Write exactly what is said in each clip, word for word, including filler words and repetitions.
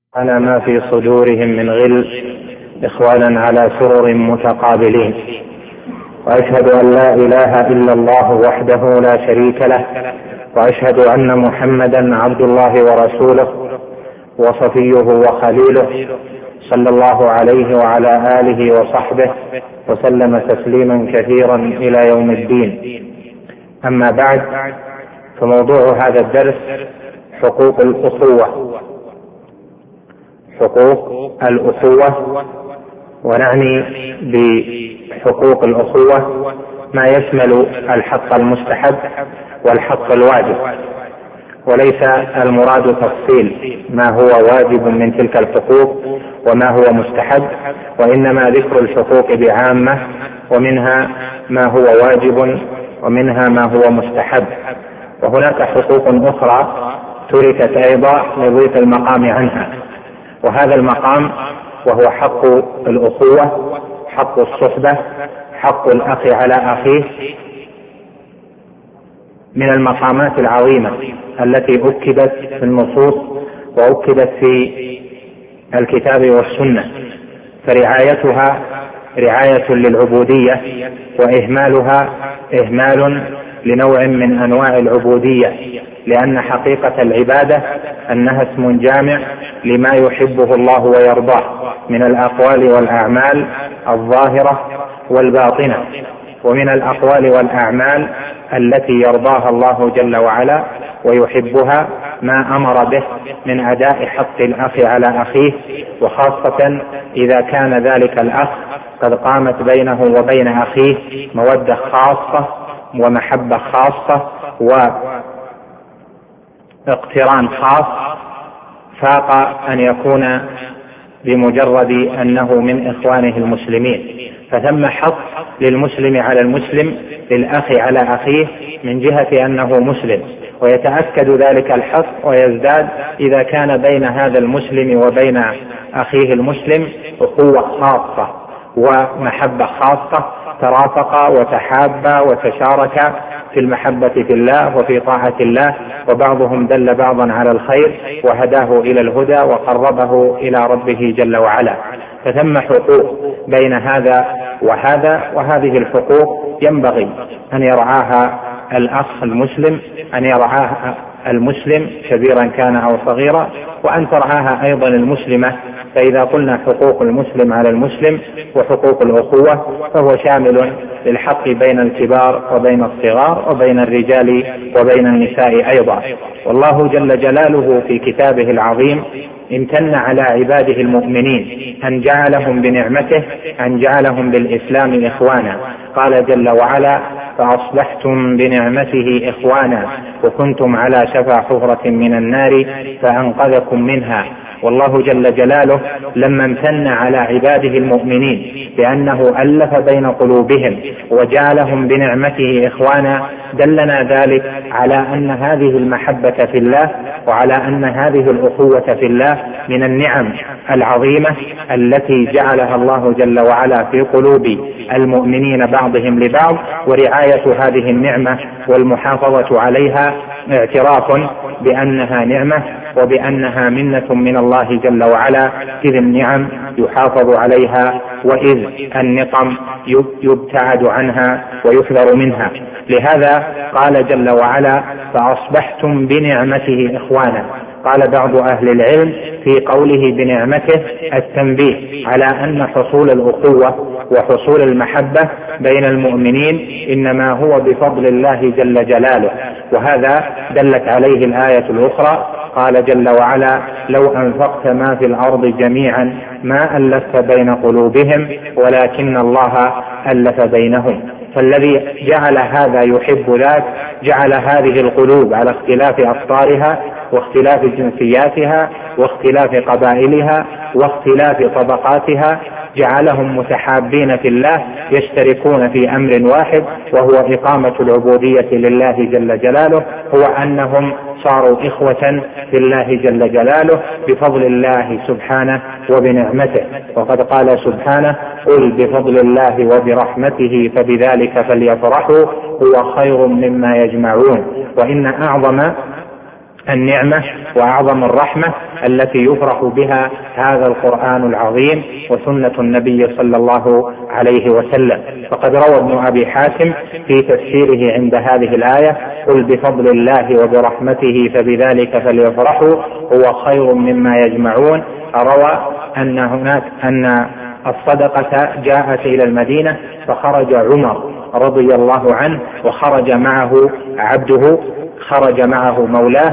على ما في صدورهم من غل إخوانا على سرر متقابلين، وأشهد أن لا إله إلا الله وحده لا شريك له، وأشهد أن محمدا عبد الله ورسوله وصفيه وخليله، صلى الله عليه وعلى آله وصحبه وسلم تسليما كثيرا إلى يوم الدين. أما بعد، فموضوع هذا الدرس حقوق الأخوة حقوق الأخوة ونعني بحقوق الأخوة ما يشمل الحق المستحب والحق الواجب، وليس المراد تفصيل ما هو واجب من تلك الحقوق وما هو مستحب، وإنما ذكر الحقوق بعامة، ومنها ما هو واجب ومنها ما هو مستحب. وهناك حقوق أخرى تركت أيضا لضيق المقام عنها، وهذا المقام وهو حق الأخوة، حق الصحبة، حق الأخ على أخيه، من المقامات العظيمة التي أكدت في النصوص وأكدت في الكتاب والسنة، فرعايتها رعاية للعبودية، وإهمالها إهمال لنوع من أنواع العبودية، لأن حقيقة العبادة أنها اسم جامع لما يحبه الله ويرضاه من الأقوال والأعمال الظاهرة والباطنة. ومن الأقوال والأعمال التي يرضاها الله جل وعلا ويحبها ما أمر به من أداء حق الأخ على أخيه، وخاصة إذا كان ذلك الأخ قد قامت بينه وبين أخيه مودة خاصة ومحبة خاصة واقتران خاص، فاق أن يكون بمجرد أنه من إخوانه المسلمين. فثم حق للمسلم على المسلم، للأخ على أخيه، من جهة أنه مسلم، ويتأكد ذلك الحق ويزداد إذا كان بين هذا المسلم وبين أخيه المسلم أخوة خاصة ومحبة خاصة، ترافقا وتحابا وتشاركا في المحبة في الله وفي طاعة الله، وبعضهم دل بعضا على الخير وهداه إلى الهدى وقربه إلى ربه جل وعلا. فثم حقوق بين هذا وهذا، وهذه الحقوق ينبغي أن يرعاها الأخ المسلم، أن يرعاها المسلم كبيرا كان أو صغيرا، وأن ترعاها أيضا المسلمة. فإذا قلنا حقوق المسلم على المسلم وحقوق الأخوة فهو شامل للحق بين الكبار وبين الصغار وبين الرجال وبين النساء أيضا. والله جل جلاله في كتابه العظيم امتن على عباده المؤمنين أن جعلهم بنعمته، أن جعلهم بالإسلام إخوانا. قال جل وعلا: فأصبحتم بنعمته إخوانا وكنتم على شفا حفرة من النار فأنقذكم منها. والله جل جلاله لما امتن على عباده المؤمنين بأنه ألف بين قلوبهم وجعلهم بنعمته إخوانا، دلنا ذلك على أن هذه المحبة في الله وعلى أن هذه الأخوة في الله من النعم العظيمة التي جعلها الله جل وعلا في قلوب المؤمنين بعضهم لبعض، ورعاية هذه النعمة والمحافظة عليها اعتراف بأنها نعمة وبأنها منة من الله جل وعلا، إذ النعم يحافظ عليها وإذ النقم يبتعد عنها ويحذر منها. لهذا قال جل وعلا: فأصبحتم بنعمته إخوانا. قال بعض أهل العلم في قوله بنعمته التنبيه على أن حصول الأخوة وحصول المحبة بين المؤمنين إنما هو بفضل الله جل جلاله، وهذا دلت عليه الآية الأخرى. قال جل وعلا: لو أنفقت ما في الأرض جميعا ما ألفت بين قلوبهم ولكن الله ألف بينهم. فالذي جعل هذا يحب ذاك جعل هذه القلوب على اختلاف أقطارها واختلاف جنسياتها واختلاف قبائلها واختلاف طبقاتها، جعلهم متحابين في الله يشتركون في أمر واحد، وهو إقامة العبودية لله جل جلاله، هو أنهم صاروا إخوة في الله جل جلاله بفضل الله سبحانه وبنعمته. وقد قال سبحانه: قل بفضل الله وبرحمته فبذلك فليفرحوا هو خير مما يجمعون. وإن أعظم النعمة وأعظم الرحمة التي يفرح بها هذا القرآن العظيم وسنة النبي صلى الله عليه وسلم. فقد روى ابن أبي حاتم في تفسيره عند هذه الآية: قل بفضل الله وبرحمته فبذلك فليفرحوا هو خير مما يجمعون. روى أن هناك أن الصدقة جاءت إلى المدينة فخرج عمر رضي الله عنه وخرج معه عبده، خرج معه مولاه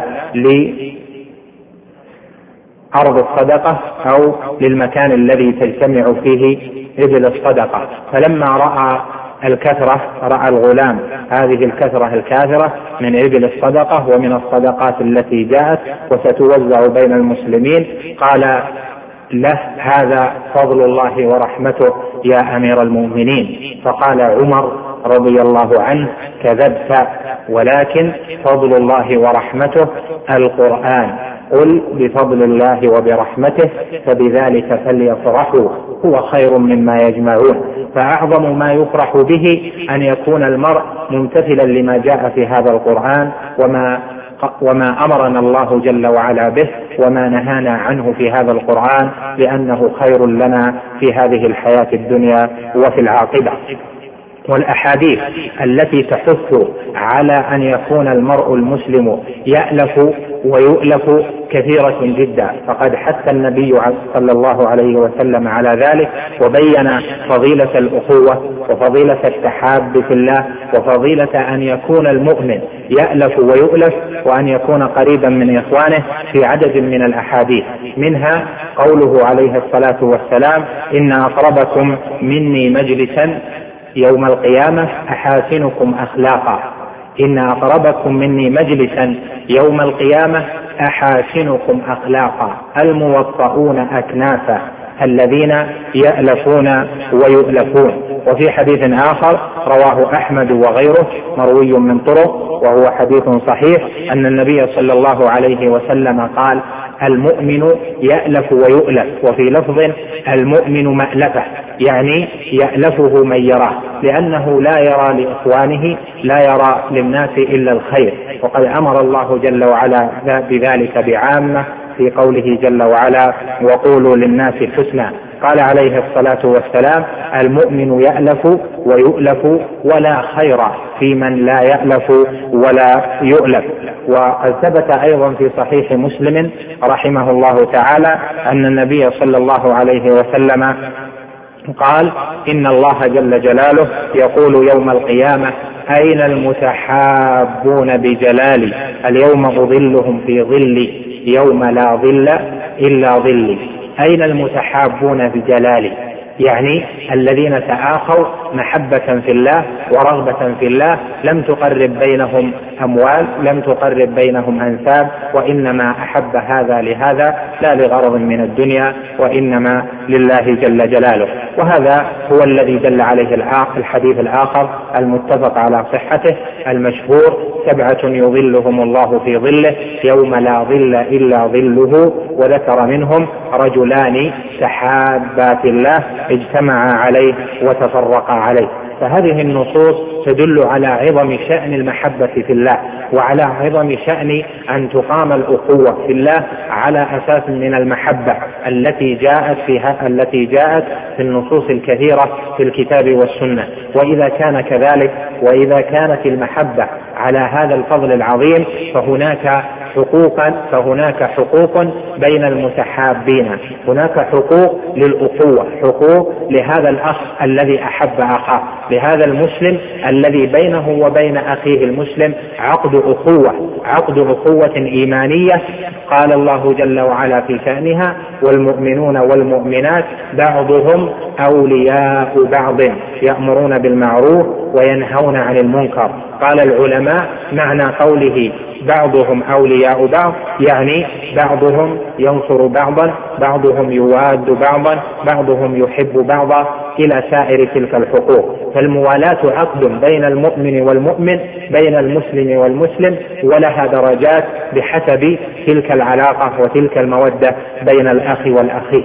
لأرض الصدقة أو للمكان الذي تجتمع فيه إبل الصدقة. فلما رأى الكثرة، رأى الغلام هذه الكثرة الكاثرة من إبل الصدقة ومن الصدقات التي جاءت وستوزع بين المسلمين، قال له: هذا فضل الله ورحمته يا أمير المؤمنين. فقال عمر رضي الله عنه: كذبت، ولكن فضل الله ورحمته القرآن، قل بفضل الله وبرحمته فبذلك فليفرحوا هو خير مما يجمعون. فأعظم ما يفرح به أن يكون المرء ممتثلا لما جاء في هذا القرآن وما وما أمرنا الله جل وعلا به وما نهانا عنه في هذا القرآن، لأنه خير لنا في هذه الحياة الدنيا وفي العاقبة. والأحاديث التي تحث على أن يكون المرء المسلم يألف ويؤلف كثيرة جدا، فقد حث النبي صلى الله عليه وسلم على ذلك وبين فضيلة الأخوة وفضيلة التحاب في الله وفضيلة أن يكون المؤمن يألف ويؤلف وأن يكون قريبا من إخوانه في عدد من الأحاديث، منها قوله عليه الصلاة والسلام: إن أقربكم مني مجلسا يوم القيامة أحاسنكم أخلاقا. إن أقربكم مني مجلسا يوم القيامة أحاسنكم أخلاقا الموطؤون أكنافا الذين يألفون ويؤلفون. وفي حديث آخر رواه أحمد وغيره مروي من طرق وهو حديث صحيح أن النبي صلى الله عليه وسلم قال: المؤمن يألف ويؤلف، وفي لفظ المؤمن مألفه، يعني يألفه من يراه، لأنه لا يرى لإخوانه، لا يرى للناس إلا الخير. وقد أمر الله جل وعلا بذلك بعامة في قوله جل وعلا: وقولوا للناس حسنا. قال عليه الصلاة والسلام: المؤمن يألف ويؤلف ولا خير في من لا يألف ولا يؤلف. وقد ثبت أيضا في صحيح مسلم رحمه الله تعالى أن النبي صلى الله عليه وسلم قال: إن الله جل جلاله يقول يوم القيامة: أين المتحابون بجلالي؟ اليوم أظلهم في ظلي يوم لا ظل إلا ظلي. أين المتحابون بجلالي؟ يعني الذين تآخوا محبة في الله ورغبة في الله، لم تقرب بينهم أموال، لم تقرب بينهم أنساب، وإنما أحب هذا لهذا لا لغرض من الدنيا وإنما لله جل جلاله. وهذا هو الذي دل عليه الحديث الآخر المتفق على صحته المشهور: سبعة يظلهم الله في ظله يوم لا ظل إلا ظله. وذكر منهم: رجلان تحابا في الله اجتمعا عليه وتفرقا عليه. فهذه النصوص تدل على عظم شأن المحبة في الله وعلى عظم شأن أن تقام الأخوة في الله على أساس من المحبة التي جاءت فيها التي جاءت في النصوص الكثيرة في الكتاب والسنة. وإذا كان كذلك، وإذا كانت المحبة على هذا الفضل العظيم، فهناك حقوقا فهناك حقوق بين المتحابين، هناك حقوق للأخوة، حقوق لهذا الأخ الذي أحب أخاه، لهذا المسلم الذي بينه وبين أخيه المسلم عقد أخوة، عقد أخوة إيمانية. قال الله جل وعلا في شأنها: والمؤمنون والمؤمنات بعضهم أولياء بعض يأمرون بالمعروف وينهون عن المنكر. قال العلماء: معنى قوله بعضهم أولياء بعض يعني بعضهم ينصر بعضا، بعضهم يواد بعضا، بعضهم يحب بعضا، إلى سائر تلك الحقوق. فالموالاة عقد بين المؤمن والمؤمن، بين المسلم والمسلم، ولها درجات بحسب تلك العلاقة وتلك المودة بين الأخ والأخ.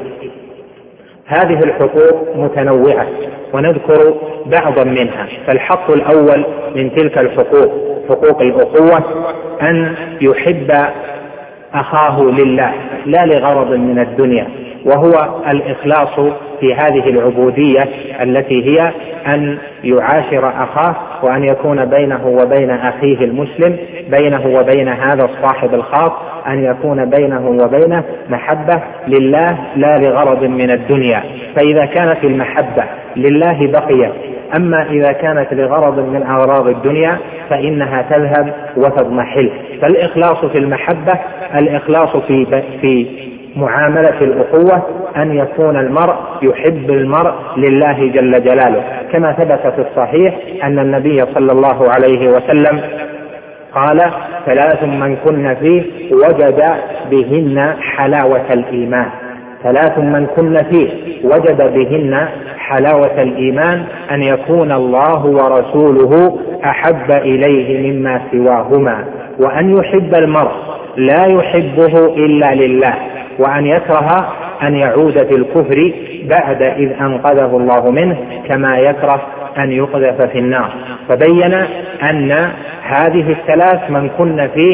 هذه الحقوق متنوعة ونذكر بعضا منها. فالحق الأول من تلك الحقوق، حقوق الأخوة، أن يحب أخاه لله لا لغرض من الدنيا، وهو الإخلاص في هذه العبودية التي هي أن يعاشر أخاه، وأن يكون بينه وبين أخيه المسلم، بينه وبين هذا الصاحب الخاص، أن يكون بينه وبينه محبة لله لا لغرض من الدنيا. فإذا كانت المحبة لله بقيت، أما إذا كانت لغرض من أغراض الدنيا فإنها تذهب وتضمحل. فالإخلاص في المحبة الإخلاص في في معاملة الأخوة، أن يكون المرء يحب المرء لله جل جلاله، كما ثبت في الصحيح أن النبي صلى الله عليه وسلم قال: ثلاث من كن فيه وجد بهن حلاوة الإيمان. ثلاث من كن فيه وجد بهن حلاوة الإيمان: أن يكون الله ورسوله أحب إليه مما سواهما، وأن يحب المرء لا يحبه إلا لله، وأن يكره أن يعود في الكفر بعد إذ أنقذه الله منه، كما يكره أن يقذف في النار. فبين أن هذه الثلاث من كن فيه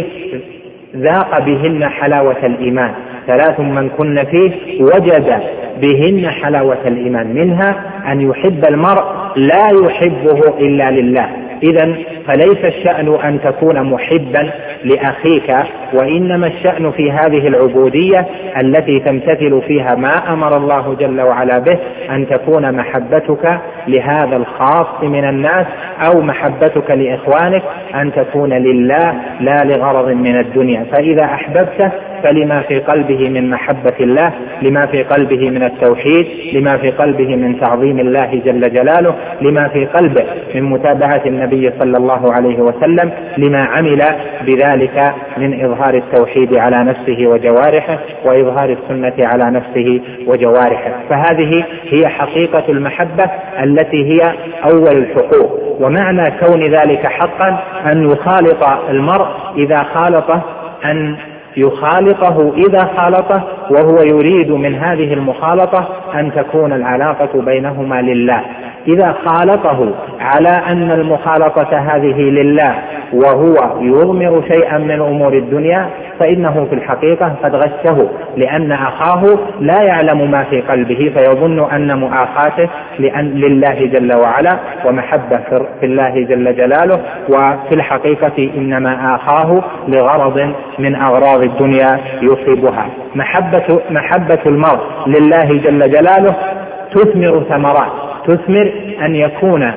ذاق بهن حلاوة الإيمان. ثلاث من كن فيه وجد بهن حلاوة الإيمان، منها أن يحب المرء لا يحبه إلا لله. إذن فليس الشأن أن تكون محبا لأخيك، وإنما الشأن في هذه العبودية التي تمتثل فيها ما أمر الله جل وعلا به، أن تكون محبتك لهذا الخاص من الناس أو محبتك لإخوانك أن تكون لله لا لغرض من الدنيا. فإذا أحببته فلما في قلبه من محبة الله، لما في قلبه من التوحيد، لما في قلبه من تعظيم الله جل جلاله، لما في قلبه من متابعة النبي صلى الله عليه وسلم، لما عمل بذلك من إظهار التوحيد على نفسه وجوارحه، وإظهار السنة على نفسه وجوارحه. فهذه هي حقيقة المحبة التي هي أول الحقوق. ومعنى كون ذلك حقا أن يخالط المرء إذا خالطه، أن يخالطه إذا خالطه وهو يريد من هذه المخالطة أن تكون العلاقة بينهما لله. إذا خالطه على أن المخالطة هذه لله وهو يضمر شيئا من أمور الدنيا فإنه في الحقيقة قد غشه، لأن أخاه لا يعلم ما في قلبه فيظن أن مؤاخاته لأن لله جل وعلا ومحبة في الله جل جلاله، وفي الحقيقة إنما آخاه لغرض من أغراض الدنيا يصيبها. محبة, محبة المرء لله جل جلاله تثمر ثمرات، تثمر أن يكون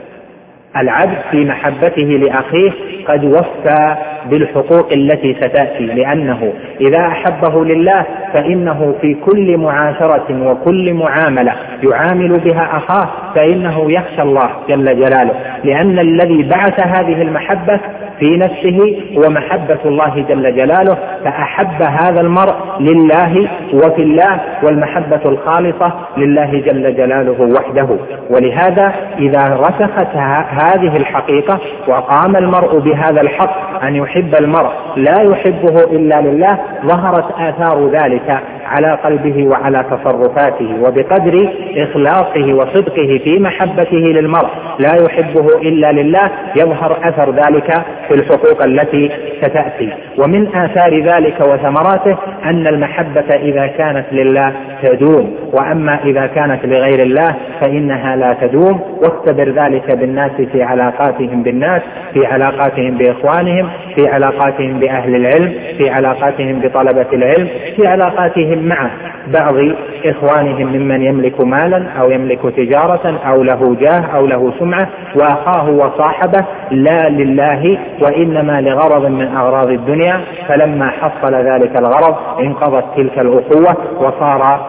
العبد في محبته لأخيه قد وفى بالحقوق التي ستأتي، لأنه إذا أحبه لله فإنه في كل معاشرة وكل معاملة يعامل بها أخاه فإنه يخشى الله جل جلاله، لأن الذي بعث هذه المحبة في نفسه ومحبة الله جل جلاله، فأحب هذا المرء لله وفي الله، والمحبة الخالصة لله جل جلاله وحده. ولهذا إذا رسخت هذه الحقيقة وقام المرء بهذا الحق أن يحب المرء لا يحبه إلا لله، ظهرت آثار ذلك على قلبه وعلى تصرفاته، وبقدر إخلاصه وصدقه في محبته للمرء لا يحبه إلا لله يظهر أثر ذلك في الحقوق التي ستأتي. ومن آثار ذلك وثمراته أن المحبة إذا كانت لله تدوم، وأما إذا كانت لغير الله فإنها لا تدوم. واختبر ذلك بالناس في علاقاتهم بالناس، في علاقاتهم بإخوانهم، في علاقاتهم بأهل العلم، في علاقاتهم بطلبة العلم، في علاقاتهم مع بعض إخوانهم ممن يملك مالا أو يملك تجارة أو له جاه أو له سمعة، وأخاه وصاحبه لا لله وإنما لغرض من أغراض الدنيا، فلما حصل ذلك الغرض انقضت تلك الأخوة وصار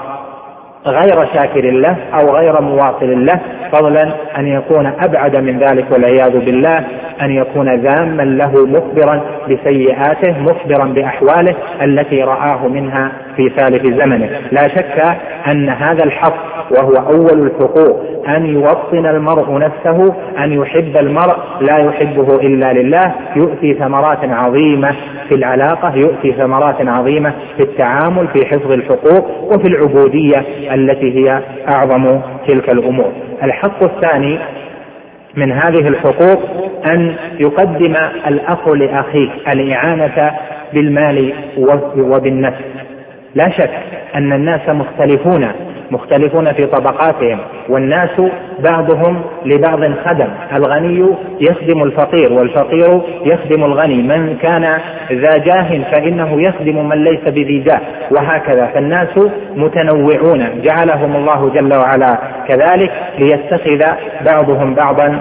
غير شاكر له أو غير مواصل له، فضلا أن يكون أبعد من ذلك والعياذ بالله، أن يكون ذاما له مخبرا بسيئاته مخبرا بأحواله التي رآه منها في سالف زمنه. لا شك أن هذا الحق وهو أول الحقوق أن يوطن المرء نفسه، أن يحب المرء لا يحبه إلا لله، يؤتي ثمرات عظيمة في العلاقة، يؤتي ثمرات عظيمة في التعامل، في حفظ الحقوق وفي العبودية التي هي أعظم تلك الأمور. الحق الثاني من هذه الحقوق أن يقدم الأخ لأخيه الإعانة بالمال وبالنفس. لا شك أن الناس مختلفون مختلفون في طبقاتهم، والناس بعضهم لبعض خدم، الغني يخدم الفقير والفقير يخدم الغني، من كان ذا جاه فإنه يخدم من ليس بذي جاه، وهكذا. فالناس متنوعون جعلهم الله جل وعلا كذلك ليتخذ بعضهم بعضا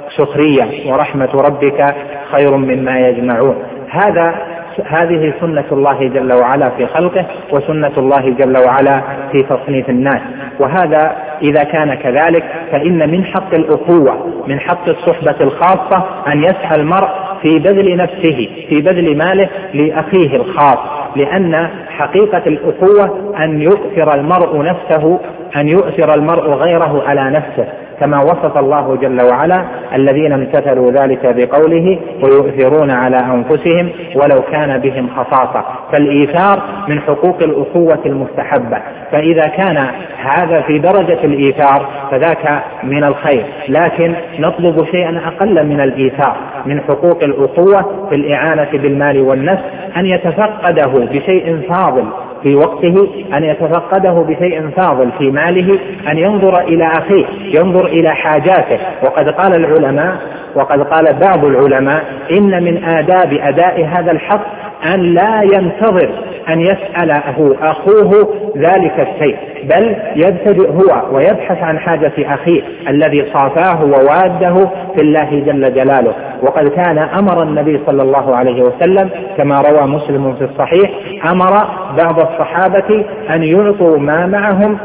سخرية، ورحمة ربك خير مما يجمعون. هذا هذه سنة الله جل وعلا في خلقه، وسنة الله جل وعلا في تصنيف الناس. وهذا إذا كان كذلك فإن من حق الأخوة، من حق الصحبة الخاصة أن يسعى المرء في بذل نفسه، في بذل ماله لأخيه الخاص، لأن حقيقة الأخوة أن يؤثر المرء نفسه، أن يؤثر المرء غيره على نفسه، كما وصف الله جل وعلا الذين امتثلوا ذلك بقوله ويؤثرون على أنفسهم ولو كان بهم خصاصة. فالإيثار من حقوق الأخوة المستحبة، فإذا كان هذا في درجة الإيثار فذاك من الخير، لكن نطلب شيئا أقل من الإيثار من حقوق الأخوة في الإعانة بالمال والنفس، أن يتفقده بشيء فاضل في وقته، أن يتفقده بشيء فاضل في ماله، أن ينظر إلى أخيه، ينظر إلى حاجاته. وقد قال العلماء وقد قال بعض العلماء إن من آداب أداء هذا الحق أن لا ينتظر أن يسأله أخوه ذلك الشيء، بل يبتدئ هو ويبحث عن حاجة أخيه الذي صافاه وواده في الله جل جلاله. وقد كان أمر النبي صلى الله عليه وسلم كما روى مسلم في الصحيح، أمر بعض الصحابة أن يعطوا ما معهم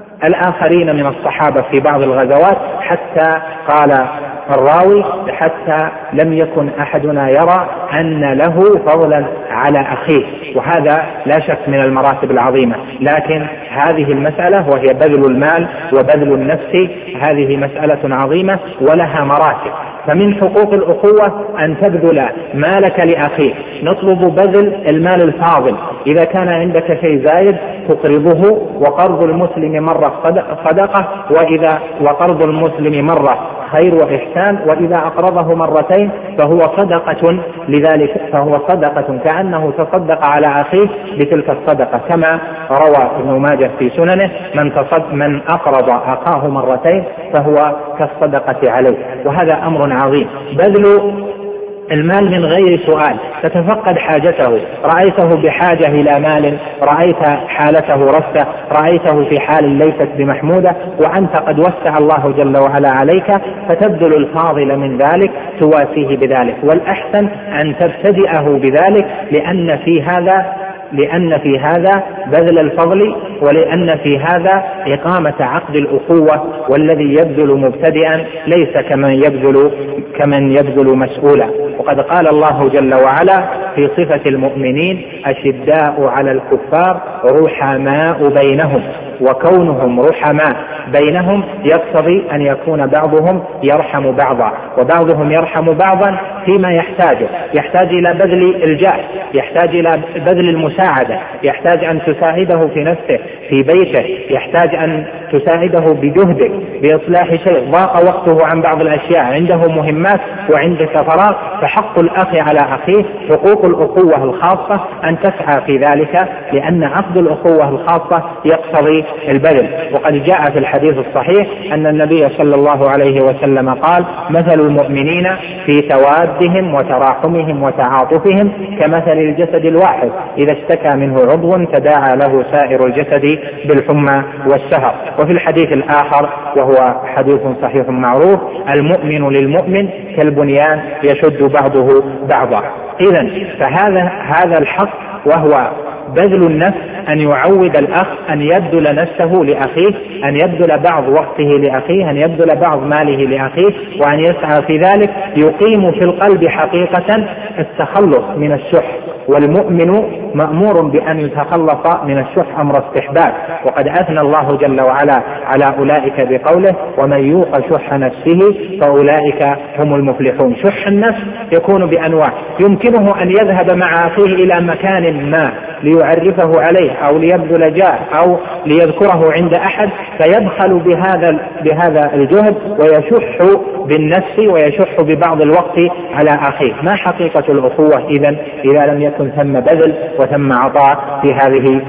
الآخرين من الصحابة في بعض الغزوات، حتى قال الراوي حتى لم يكن أحدنا يرى أن له فضلا على أخيه. وهذا لا شك من المراتب العظيمة، لكن هذه المسألة وهي بذل المال وبذل النفس هذه مسألة عظيمة ولها مراتب. فمن حقوق الأخوة أن تبذل مالك لأخيك، نطلب بذل المال الفاضل، إذا كان عندك شيء زايد تقرضه، وقرض المسلم مرة صدقة، وإذا وقرض المسلم مرة خير وإحسان، وإذا أقرضه مرتين فهو صدقة، لذلك فهو صدقة كأنه تصدق على أخيه بتلك الصدقة، كما روى ابن ماجه في سننه من, من أقرض أخاه مرتين فهو كالصدقة عليه. وهذا أمر عظيم، بذل المال من غير سؤال، تتفقد حاجته، رأيته بحاجة إلى مال، رأيت حالته رثة، رأيته في حال ليست بمحمودة، وأنت قد وسع الله جل وعلا عليك، فتبذل الفاضل من ذلك تواسيه بذلك. والأحسن أن تبتدئه بذلك، لأن في هذا لأن في هذا بذل الفضل، ولأن في هذا إقامة عقد الأخوة، والذي يبذل مبتدئا ليس كمن يبذل كمن يبذل مسؤولا. وقد قال الله جل وعلا في صفة المؤمنين أشداء على الكفار رحماء بينهم، وكونهم رحماء بينهم يقتضي أن يكون بعضهم يرحم بعضا، وبعضهم يرحم بعضا فيما يحتاجه، يحتاج إلى بذل الجاه، يحتاج إلى بذل المساعدة، يحتاج أن تساعده في نفسه في بيته، يحتاج أن تساعده بجهدك بإصلاح شيء ضاق وقته عن بعض الأشياء، عنده مهمات وعندك فراغ. فحق الأخ على أخيه، حقوق الأخوة الخاصة أن تسعى في ذلك، لأن عقد الأخوة الخاصة يقتضي البذل. وقد جاء في الحديث الصحيح أن النبي صلى الله عليه وسلم قال مثل المؤمنين في توادهم وتراحمهم وتعاطفهم كمثل الجسد الواحد إذا اشتكى منه عضو تداعى له سائر الجسد بالحمى والسهر. وفي الحديث الآخر وهو حديث صحيح معروف المؤمن للمؤمن كالبنيان يشد بعضه بعضا. إذن فهذا هذا الحق، وهو بذل النفس، أن يعود الأخ أن يبذل نفسه لأخيه، أن يبذل بعض وقته لأخيه، أن يبذل بعض ماله لأخيه، وأن يسعى في ذلك يقيم في القلب حقيقة التخلص من الشح. والمؤمن مأمور بأن يتخلص من الشح أمر استحباب، وقد أثنى الله جل وعلا على أولئك بقوله ومن يوق شح نفسه فأولئك هم المفلحون. شح النفس يكون بأنواع، يمكنه أن يذهب مع أخيه إلى مكان ما ليعرفه عليه أو ليبذل جاه أو ليذكره عند أحد، فيبخل بهذا بهذا الجهد ويشح بالنفس ويشح ببعض الوقت على أخيه. ما حقيقة الأخوة إذن إذا لم يكن ثم بذل وثم عطاء في هذه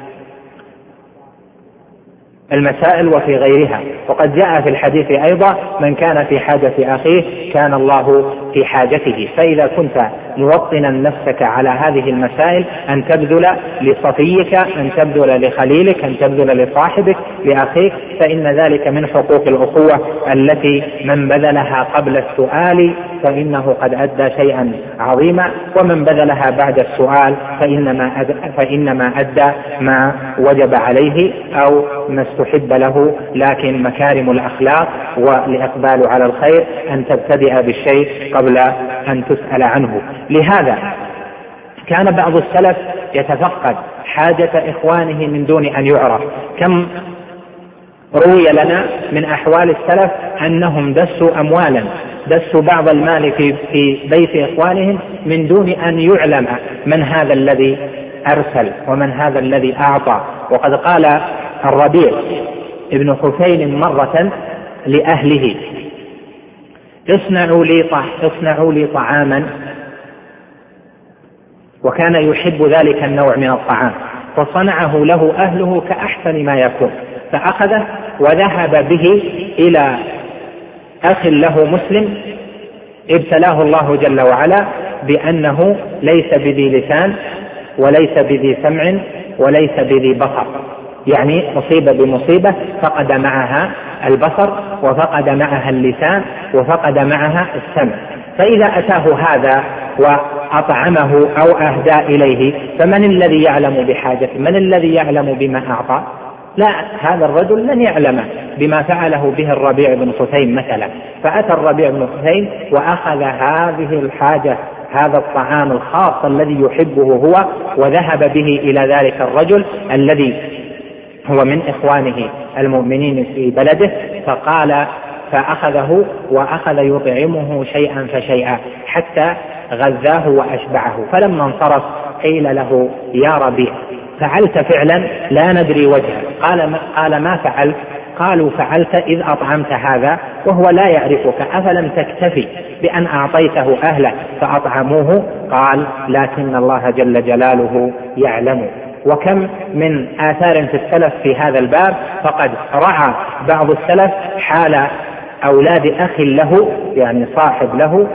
المسائل وفي غيرها؟ وقد جاء في الحديث أيضا: من كان في حاجة أخيه كان الله في حاجته. فإذا كنت موطنا نفسك على هذه المسائل، أن تبذل لصفيك، أن تبذل لخليلك، أن تبذل لصاحبك، لأخيك، فإن ذلك من حقوق الأخوة التي من بذلها قبل السؤال فإنه قد أدى شيئا عظيما، ومن بذلها بعد السؤال فإنما أدى, فإنما أدى ما وجب عليه أو ما استحب له. لكن مكارم الأخلاق والإقبال على الخير أن تبتدئ بالشيء قبل أن تسأل عنه. لهذا كان بعض السلف يتفقد حاجة إخوانه من دون أن يعرف. كم روي لنا من أحوال السلف أنهم دسوا أموالا، دسوا بعض المال في, في بيت إخوانهم من دون أن يعلم من هذا الذي أرسل ومن هذا الذي أعطى. وقد قال الربيع ابن حسين مرة لأهله: اصنعوا لي, اصنعوا لي طعاما، وكان يحب ذلك النوع من الطعام، فصنعه له أهله كأحسن ما يكون، فأخذه وذهب به إلى أخ له مسلم ابتلاه الله جل وعلا بأنه ليس بذي لسان وليس بذي سمع وليس بذي بصر، يعني مصيبة بمصيبة، فقد معها البصر وفقد معها اللسان وفقد معها السمع. فإذا أتاه هذا وأطعمه أو أهدى إليه، فمن الذي يعلم بحاجته؟ من الذي يعلم بما أعطى؟ لا، هذا الرجل لن يعلم بما فعله به الربيع بن حسين مثلا. فأتى الربيع بن حسين وأخذ هذه الحاجة، هذا الطعام الخاص الذي يحبه هو، وذهب به إلى ذلك الرجل الذي هو من إخوانه المؤمنين في بلده، فقال فأخذه وأخذ يطعمه شيئا فشيئا حتى غذاه وأشبعه. فلما انصرف قيل له: يا ربيع، فعلت فعلا لا ندري وجهه. قال ما, قال ما فعلت؟ قالوا: فعلت إذ أطعمت هذا وهو لا يعرفك، أفلم تكتفي بأن أعطيته أهله فأطعموه؟ قال: لكن الله جل جلاله يعلم. وكم من آثار في السلف في هذا الباب، فقد رعى بعض السلف حال أولاد أخ له، يعني صاحب له،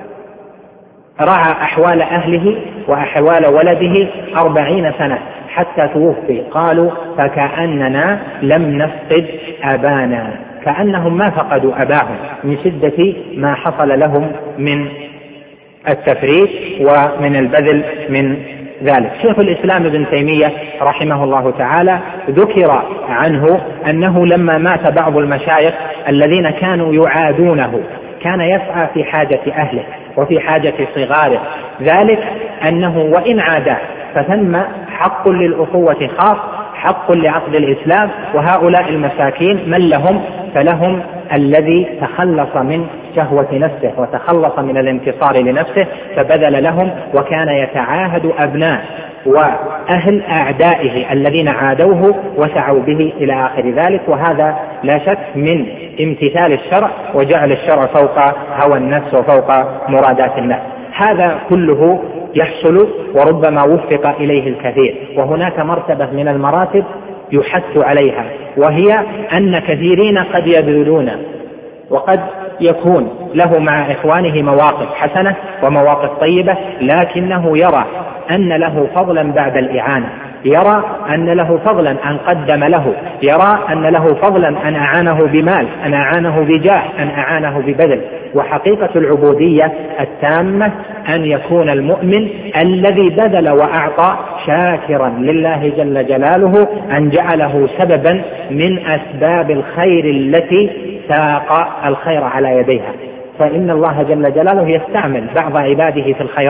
رعى أحوال أهله وأحوال ولده أربعين سنة حتى توفي. قالوا: فكأننا لم نفقد أبانا، كأنهم ما فقدوا أباهم من شدة ما حصل لهم من التفريط ومن البذل من ذلك. شيخ الإسلام ابن تيمية رحمه الله تعالى ذكر عنه أنه لما مات بعض المشايخ الذين كانوا يعادونه، كان يسعى في حاجة أهله وفي حاجة صغاره، ذلك أنه وإن عاده فثم حق للأخوة خاص، حق لعقد الإسلام، وهؤلاء المساكين من لهم؟ فلهم الذي تخلص من شهوة نفسه وتخلص من الانتصار لنفسه فبذل لهم، وكان يتعاهد أبناء وأهل أعدائه الذين عادوه وسعوا به إلى آخر ذلك. وهذا لا شك من امتثال الشرع وجعل الشرع فوق هوى النفس وفوق مرادات النفس. هذا كله يحصل وربما وفق إليه الكثير. وهناك مرتبة من المراتب يحث عليها، وهي أن كثيرين قد يبذلون وقد يكون له مع إخوانه مواقف حسنة ومواقف طيبة، لكنه يرى أن له فضلا بعد الإعانة، يرى أن له فضلا أن قدم له، يرى أن له فضلا أن أعانه بمال، أن أعانه بجاه، أن أعانه ببذل. وحقيقة العبودية التامة أن يكون المؤمن الذي بذل وأعطى شاكرا لله جل جلاله أن جعله سببا من أسباب الخير التي ساق الخير على يديها. فإن الله جل جلاله يستعمل بعض عباده في الخيرات،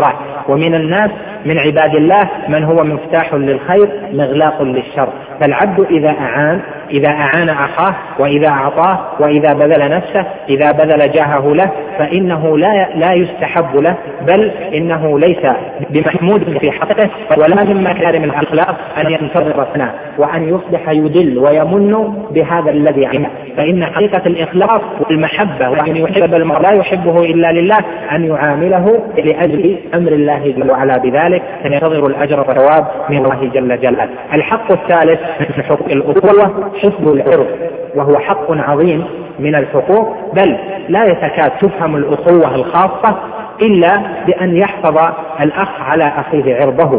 ومن الناس من عباد الله من هو مفتاح للخير مغلاق للشر. فالعبد إذا أعان إذا أعان أخاه وإذا أعطاه وإذا بذل نفسه إذا بذل جاهه له فإنه لا لا يستحب له، بل إنه ليس بمحمود في حقه ولا من مكارم الأخلاق أن ينتظر ثناء وأن يصبح يدل ويمن بهذا الذي عمل. فإن حقيقة الإخلاص والمحبة وأن يحب المرء لا يحبه إلا لله أن يعامله لأجل أمر الله جل وعلا بذلك، فينتظر الأجر والثواب من الله جل جلاله. الحق الثالث من حقوق الأخوة حفظ العرض، وهو حق عظيم من الحقوق، بل لا يتكاد تفهم الأخوة الخاصة إلا بأن يحفظ الأخ على أخيه عرضه.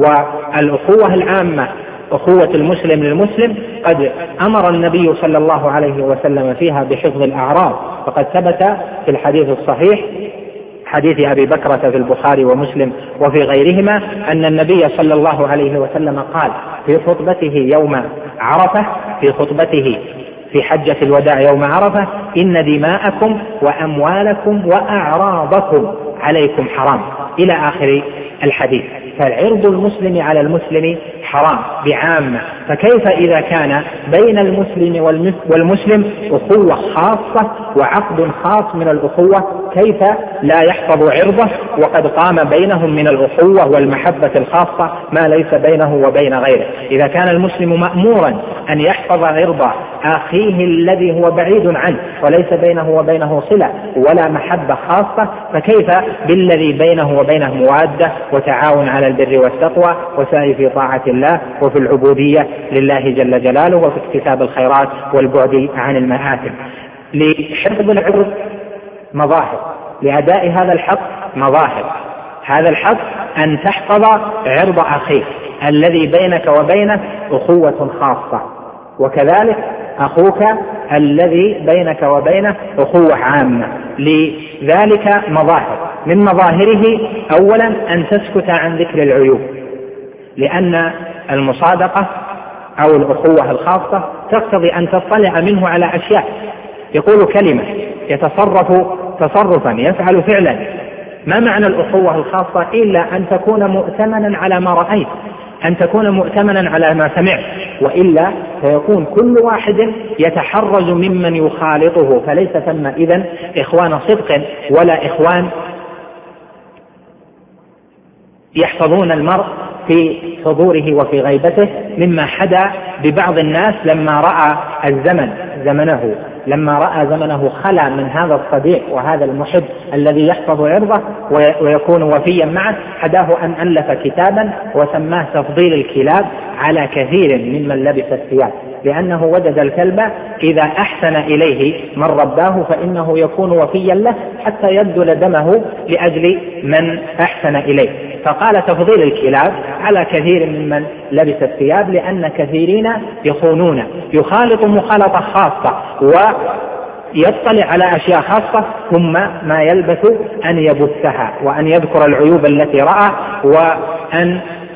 والأخوة العامة أخوة المسلم للمسلم قد أمر النبي صلى الله عليه وسلم فيها بحفظ الأعراض، فقد ثبت في الحديث الصحيح حديث أبي بكرة في البخاري ومسلم وفي غيرهما أن النبي صلى الله عليه وسلم قال في خطبته يوم عرفة في خطبته في حجة الوداع يوم عرفة: إن دماءكم وأموالكم وأعراضكم عليكم حرام، إلى آخر الحديث. فالعرض المسلم على المسلم حرام بعامة، فكيف إذا كان بين المسلم والمسلم أخوة خاصة وعقد خاص من الأخوة، كيف لا يحفظ عرضه وقد قام بينهم من الأخوة والمحبة الخاصة ما ليس بينه وبين غيره؟ إذا كان المسلم مأمورا أن يحفظ عرض أخيه الذي هو بعيد عنه وليس بينه وبينه صلة ولا محبة خاصة، فكيف بالذي بينه وبينه موادة وتعاون على البر والتقوى وسعي في طاعة الله وفي العبودية لله جل جلاله وفي اكتساب الخيرات والبعد عن المآثم. لحفظ العرض مظاهر، لأداء هذا الحق مظاهر. هذا الحق أن تحفظ عرض أخيك الذي بينك وبينه أخوة خاصة، وكذلك أخوك الذي بينك وبينه أخوة عامة. لذلك مظاهر، من مظاهره أولا أن تسكت عن ذكر العيوب، لأن المصادقة أو الأخوة الخاصة تقتضي أن تطلع منه على أشياء، يقول كلمة، يتصرف تصرفا، يفعل فعلا. ما معنى الأخوة الخاصة إلا أن تكون مؤتمنا على ما رأيت، أن تكون مؤتمنا على ما سمعت، وإلا فيكون كل واحد يتحرز ممن يخالطه، فليس ثم إذن إخوان صدق ولا إخوان يحفظون المرء في حضوره وفي غيبته، مما حدا ببعض الناس لما رأى الزمن زمنه لما رأى زمنه خلا من هذا الصديق وهذا المحب الذي يحفظ عرضه ويكون وفيا معه، حداه أن ألف كتابا وسماه تفضيل الكلاب على كثير ممن لبس الثياب، لأنه وجد الكلب إذا أحسن إليه من رباه فإنه يكون وفيا له حتى يبذل دمه لأجل من أحسن إليه. فقال تفضيل الكلاب على كثير ممن لبس الثياب، لأن كثيرين يخونون، يخالط مخالطة خاصة ويطلع على أشياء خاصة، ثم ما يلبث أن يبثها وأن يذكر العيوب التي رأى وأن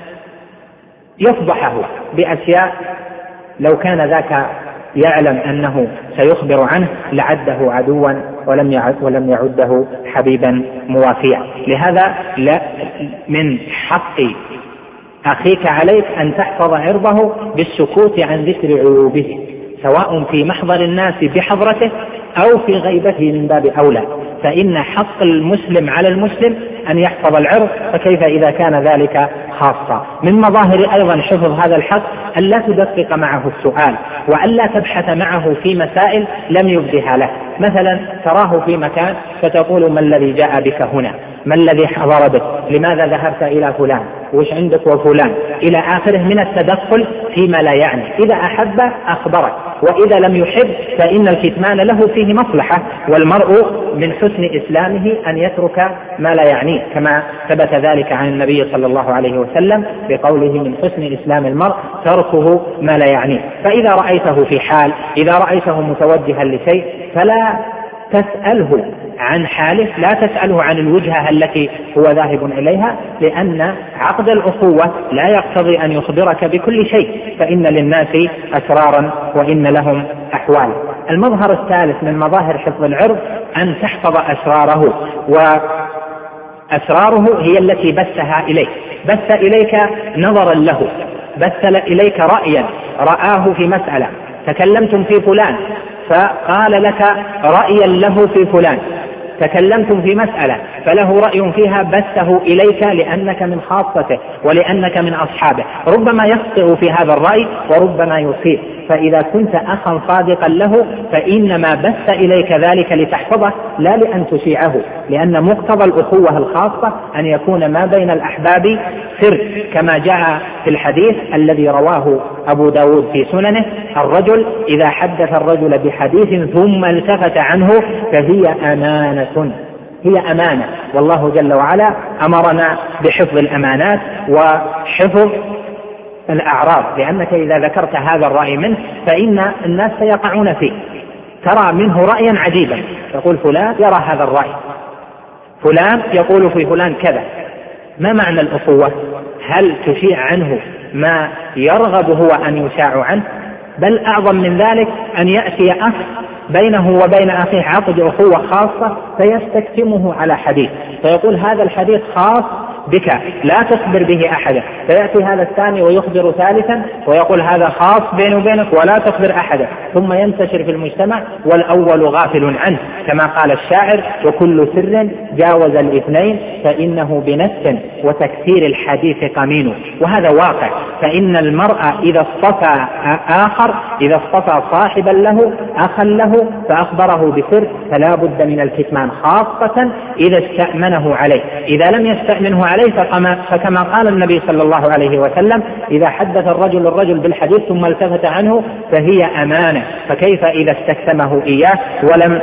يفضحه بأشياء لو كان ذاك يعلم أنه سيخبر عنه لعده عدوا ولم يعد ولم يعده حبيبا موافيا. لهذا لا من حق أخيك عليك أن تحفظ عرضه بالسكوت عن ذكر عيوبه، سواء في محضر الناس بحضرته أو في غيبته من باب أولى، فإن حق المسلم على المسلم أن يحفظ العرض، فكيف إذا كان ذلك خاصة. من مظاهر أيضا حفظ هذا الحق أن لا تدقق معه السؤال، وأن لا تبحث معه في مسائل لم يبدها له. مثلا تراه في مكان فتقول: ما الذي جاء بك هنا؟ ما الذي حضر بك؟ لماذا ذهبت إلى فلان؟ وش عندك وفلان؟ إلى آخره من التدخل فيما لا يعني. إذا أحب أخبرك، وإذا لم يحب فإن الكتمان له فيه مصلحة، والمرء من حسن إسلامه أن يترك ما لا يعنيه، كما ثبت ذلك عن النبي صلى الله عليه وسلم بقوله: من حسن إسلام المرء تركه ما لا يعنيه. فإذا رأيته في حال، إذا رأيته متوجها لشيء، فلا تسأله عن حاله، لا تسأله عن الوجهة التي هو ذاهب إليها، لأن عقد الأخوة لا يقتضي أن يخبرك بكل شيء، فإن للناس أسرارا وإن لهم أحوال. المظهر الثالث من مظاهر حفظ العرض أن تحفظ أسراره، أسراره هي التي بثها إليك، بث إليك نظرا له، بث إليك رأيا رآه في مسألة، تكلمتم في فلان فقال لك رأيا له في فلان، تكلمتم في مسألة فله رأي فيها بثه إليك لأنك من خاصته ولأنك من أصحابه، ربما يخطئ في هذا الرأي وربما يصيب، فإذا كنت أخا صادقا له فإنما بث إليك ذلك لتحفظه لا لأن تشيعه، لأن مقتضى الأخوة الخاصة أن يكون ما بين الأحباب سر، كما جاء في الحديث الذي رواه أبو داود في سننه: الرجل إذا حدث الرجل بحديث ثم التفت عنه فهي أمانة، هي أمانة، والله جل وعلا أمرنا بحفظ الأمانات وحفظ الأعراض، لأنك إذا ذكرت هذا الرأي منه فإن الناس سيقعون فيه، ترى منه رأيا عجيبا يقول فلان يرى هذا الرأي، فلان يقول في فلان كذا، ما معنى الأخوة؟ هل تشيع عنه ما يرغب هو أن يشاع عنه؟ بل أعظم من ذلك أن يأتي أخ بينه وبين أخيه عقد أخوة خاصة فيستكتمه على حديث، فيقول هذا الحديث خاص بك لا تخبر به أحدا، فيأتي هذا الثاني ويخبر ثالثا ويقول هذا خاص بينه وبينك ولا تخبر أحدا، ثم ينتشر في المجتمع والأول غافل عنه، كما قال الشاعر: وكل سر جاوز الاثنين فإنه بنفس وتكثير الحديث قمين. وهذا واقع، فإن المرء إذا اصطفى آخر، إذا اصطفى صاحبا له أخا له فأخبره بسر فلا بد من الكتمان، خاصة إذا استأمنه عليه، إذا لم يستأمنه عليه فكما قال النبي صلى الله عليه وسلم: إذا حدث الرجل الرجل بالحديث ثم التفت عنه فهي أمانة، فكيف إذا استكتمه إياه ولم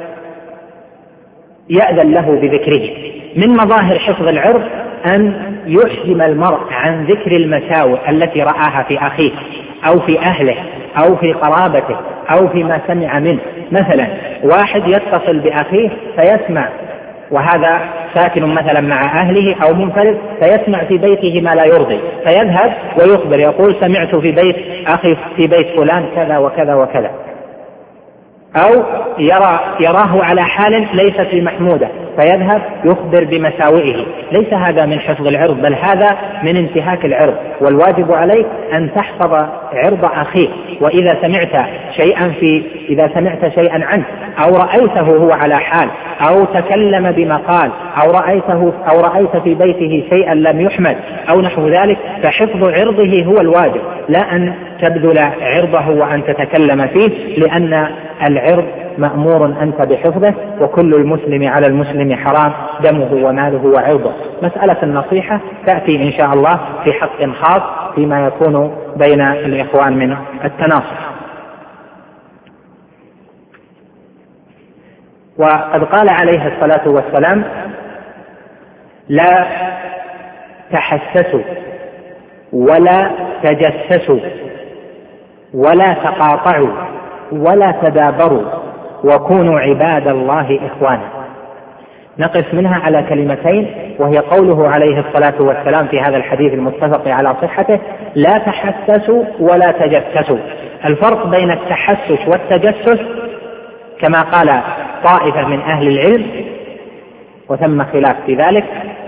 يأذن له بذكره؟ من مظاهر حفظ العرض أن يحجم المرء عن ذكر المساوئ التي رآها في أخيه أو في أهله أو في قرابته أو فيما سمع منه. مثلا واحد يتصل بأخيه فيسمع، وهذا ساكن مثلا مع أهله أو منفرد، فيسمع في بيته ما لا يرضي فيذهب ويخبر، يقول سمعت في بيت أخي في بيت فلان كذا وكذا وكذا، أو يرى يراه على حال ليست بمحمودة فيذهب يخبر بمساوئه. ليس هذا من حفظ العرض، بل هذا من انتهاك العرض، والواجب عليك أن تحفظ عرض أخيك، وإذا سمعت شيئا في إذا سمعت شيئا عنه أو رأيته هو على حال أو تكلم بمقال أو رأيته أو رأيت في بيته شيئا لم يحمد أو نحو ذلك، فحفظ عرضه هو الواجب، لا أن تبذل عرضه وأن تتكلم فيه، لأن العرض مأمور أنت بحفظه، وكل المسلم على المسلم حرام دمه وماله وعرضه. مسألة النصيحة تأتي إن شاء الله في حق خاص فيما يكون بين الإخوان من التناصح. وقد قال عليه الصلاة والسلام: لا تحسسوا ولا تجسسوا ولا تقاطعوا ولا تدابروا وكونوا عباد الله إخوانا. نقف منها على كلمتين، وهي قوله عليه الصلاة والسلام في هذا الحديث المتفق على صحته: لا تحسسوا ولا تجسسوا. الفرق بين التحسس والتجسس كما قال طائفة من أهل العلم، وثم خلاف في ذلك،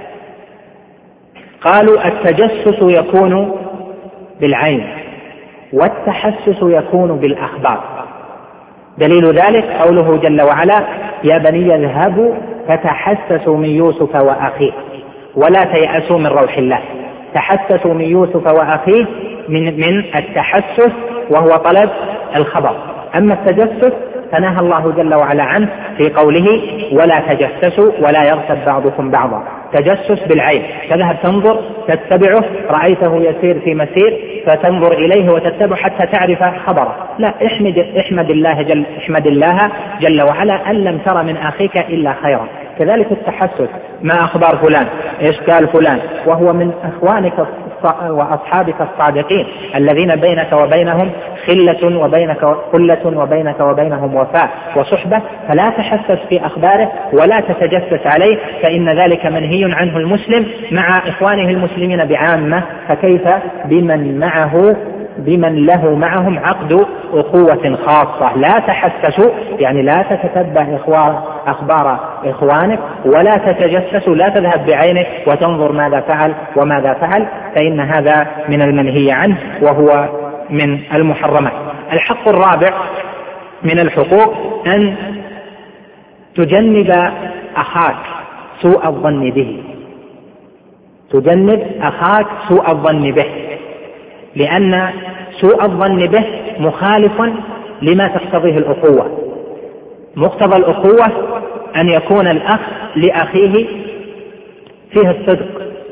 قالوا التجسس يكون بالعين والتحسس يكون بالأخبار. دليل ذلك قوله جل وعلا: يا بني اذهبوا فتحسسوا من يوسف وأخيه ولا تيأسوا من روح الله. تحسسوا من يوسف وأخيه من, من التحسس وهو طلب الخبر. أما التجسس فنهى الله جل وعلا عنه في قوله: ولا تجسسوا ولا يغتب بعضكم بعضا. تجسس بالعين، تذهب تنظر تتبعه، رأيته يسير في مسير فتنظر إليه وتتبع حتى تعرف خبره. لا، احمد, احمد, الله جل احمد الله جل وعلا أن لم تر من أخيك إلا خيرا. كذلك التحسس: ما أخبار فلان، إيش قال فلان، وهو من أخوانك وأصحابك الصادقين الذين بينك وبينهم خلة وبينك خلة وبينك وبينهم وفاء وصحبة، فلا تحسس في أخباره ولا تتجسس عليه، فإن ذلك منهي عنه المسلم مع إخوانه المسلمين بعامة، فكيف بمن معه بمن له معهم عقد أخوة خاصة. لا تحسسوا، يعني لا تتتبع أخبار إخوانك ولا تتجسسوا، لا تذهب بعينك وتنظر ماذا فعل وماذا فعل، فإن هذا من المنهي عنه وهو من المحرمات. الحق الرابع من الحقوق أن تجنب أخاك سوء الظن به، تجنب أخاك سوء الظن به، لأن سوء الظن به مخالف لما تقتضيه الأخوة. مقتضى الأخوة أن يكون الأخ لأخيه فيه الصدق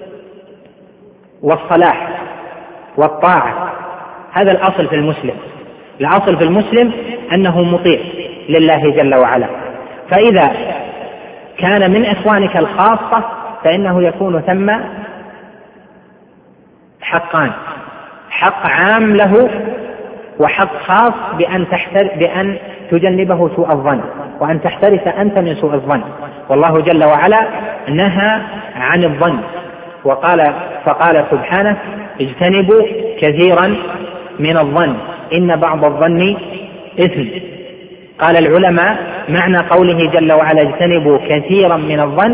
والصلاح والطاعة، هذا الأصل في المسلم. الأصل في المسلم أنه مطيع لله جل وعلا، فإذا كان من إخوانك الخاصة فإنه يكون ثم حقان، حق عام له وحق خاص بأن تحتر بأن تجنبه سوء الظن وأن تحترس أنت من سوء الظن. والله جل وعلا نهى عن الظن وقال فقال سبحانه اجتنبوا كثيرا من الظن إن بعض الظن إثم. قال العلماء معنى قوله جل وعلا اجتنبوا كثيرا من الظن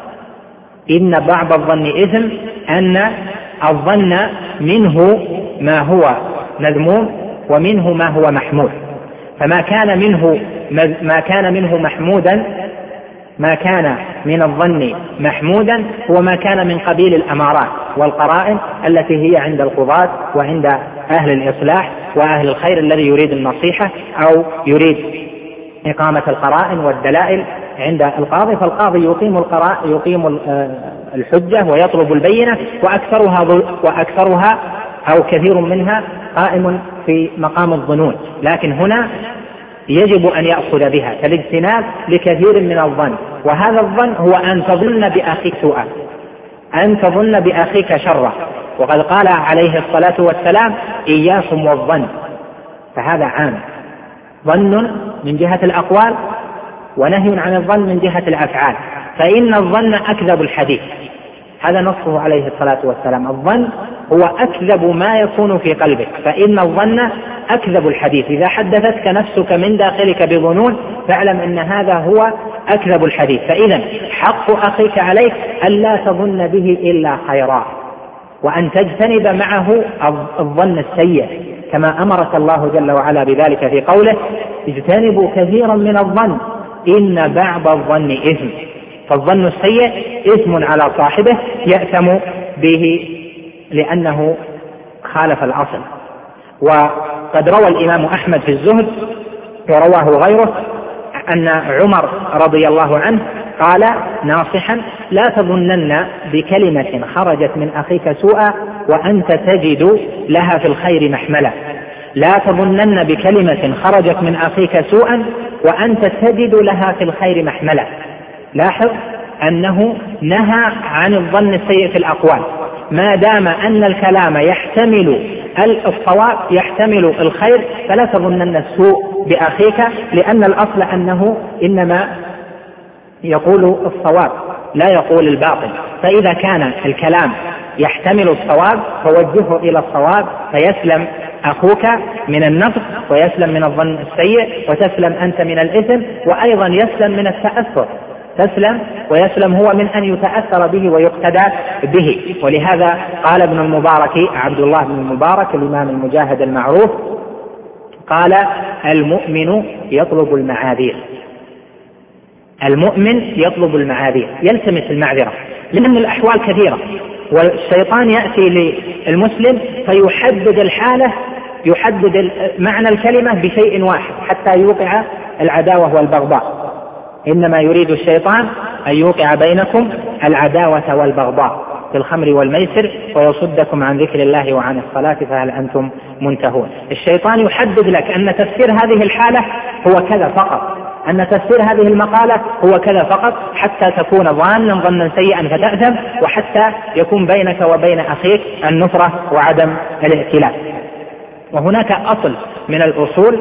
إن بعض الظن إثم أن الظن منه ما هو مذموم ومنه ما هو محمود، فما كان منه ما كان منه محمودا ما كان من الظن محمودا هو ما كان من قبيل الأمارات والقرائن التي هي عند القضاة وعند أهل الإصلاح وأهل الخير الذي يريد النصيحة أو يريد إقامة القرائن والدلائل عند القاضي، فالقاضي يقيم القرائن يقيم الحجة ويطلب البينة، وأكثرها وأكثرها أو كثير منها قائم في مقام الظنون، لكن هنا يجب أن يأخذ بها كالاجتناب لكثير من الظن. وهذا الظن هو أن تظن بأخيك سوءا، أن تظن بأخيك شرا، وقد قال عليه الصلاة والسلام إياكم والظن، فهذا عام، ظن من جهة الأقوال ونهي عن الظن من جهة الأفعال، فإن الظن أكذب الحديث، هذا نصه عليه الصلاة والسلام، الظن هو أكذب ما يكون في قلبك، فإن الظن أكذب الحديث، إذا حدثتك نفسك من داخلك بظنون فاعلم أن هذا هو أكذب الحديث. فإذا حق أخيك عليك ألا تظن به إلا خيرا، وأن تجتنب معه الظن السيء كما أمرك الله جل وعلا بذلك في قوله اجتنبوا كثيرا من الظن إن بعض الظن إثم، فالظن السيء إثم على صاحبه يأثم به لأنه خالف الأصل. وقد روى الإمام أحمد في الزهد ورواه غيره أن عمر رضي الله عنه قال ناصحا لا تظنن بكلمة خرجت من أخيك سوءا وأنت تجد لها في الخير محملا، لا تظنن بكلمة خرجت من أخيك سوءا وأنت تجد لها في الخير محملا. لاحظ أنه نهى عن الظن السيء في الأقوال، ما دام أن الكلام يحتمل الصواب يحتمل الخير فلا تظنن السوء بأخيك، لأن الأصل أنه إنما يقول الصواب لا يقول الباطل، فإذا كان الكلام يحتمل الصواب فوجهه إلى الصواب فيسلم أخوك من النقص ويسلم من الظن السيء وتسلم أنت من الإثم، وأيضا يسلم من التأثر، تسلم ويسلم هو من أن يتأثر به ويقتدى به. ولهذا قال ابن المبارك عبد الله بن المبارك الإمام المجاهد المعروف قال المؤمن يطلب المعاذير، المؤمن يطلب المعاذير يلتمس المعذرة، لأن الأحوال كثيرة والشيطان يأتي للمسلم فيحدد الحالة يحدد معنى الكلمة بشيء واحد حتى يوقع العداوة والبغضاء، إنما يريد الشيطان أن يوقع بينكم العداوة والبغضاء في الخمر والميسر ويصدكم عن ذكر الله وعن الصلاة فهل أنتم منتهون. الشيطان يحدد لك أن تفسير هذه الحالة هو كذا فقط، أن تفسير هذه المقالة هو كذا فقط، حتى تكون ظانا ظنا سيئا فتأثم، وحتى يكون بينك وبين أخيك النفرة وعدم الائتلاف. وهناك أصل من الأصول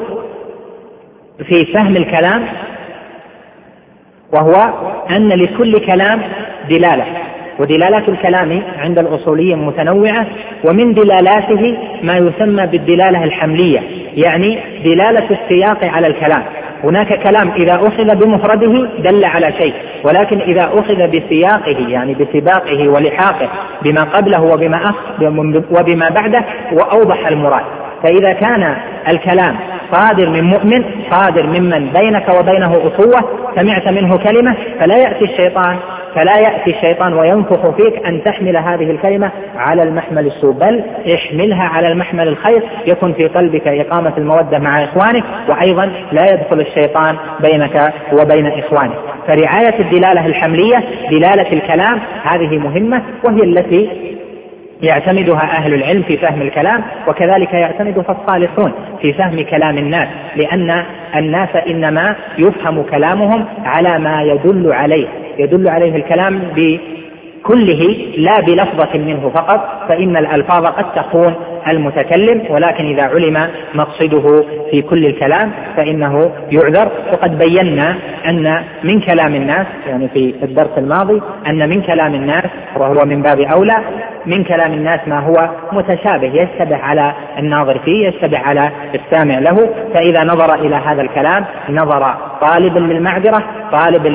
في فهم الكلام، وهو أن لكل كلام دلالة، ودلالات الكلام عند الأصوليين متنوعة، ومن دلالاته ما يسمى بالدلالة الحملية، يعني دلالة السياق على الكلام. هناك كلام إذا أخذ بمفرده دل على شيء، ولكن إذا أخذ بسياقه يعني بسباقه ولحاقه بما قبله وبما, وبما بعده وأوضح المراد. فإذا كان الكلام صادر من مؤمن صادر ممن بينك وبينه أخوة سمعت منه كلمة، فلا يأتي الشيطان فلا يأتي الشيطان وينفخ فيك أن تحمل هذه الكلمة على المحمل السوء، بل احملها على المحمل الخير، يكن في قلبك إقامة المودة مع إخوانك، وأيضا لا يدخل الشيطان بينك وبين إخوانك. فرعاية الدلالة الحملية دلالة الكلام هذه مهمة، وهي التي يعتمدها أهل العلم في فهم الكلام، وكذلك يعتمدها الصالحون في فهم كلام الناس، لأن الناس إنما يفهم كلامهم على ما يدل عليه يدل عليه الكلام بكله لا بلفظة منه فقط، فإن الألفاظ قد تخون المتكلم، ولكن إذا علم مقصده في كل الكلام فإنه يعذر. وقد بينا أن من كلام الناس يعني في الدرس الماضي أن من كلام الناس، وهو من باب أولى، من كلام الناس ما هو متشابه يشتبه على الناظر فيه، يشتبه على السامع له. فإذا نظر إلى هذا الكلام نظر طالبا للمعذرة طالبا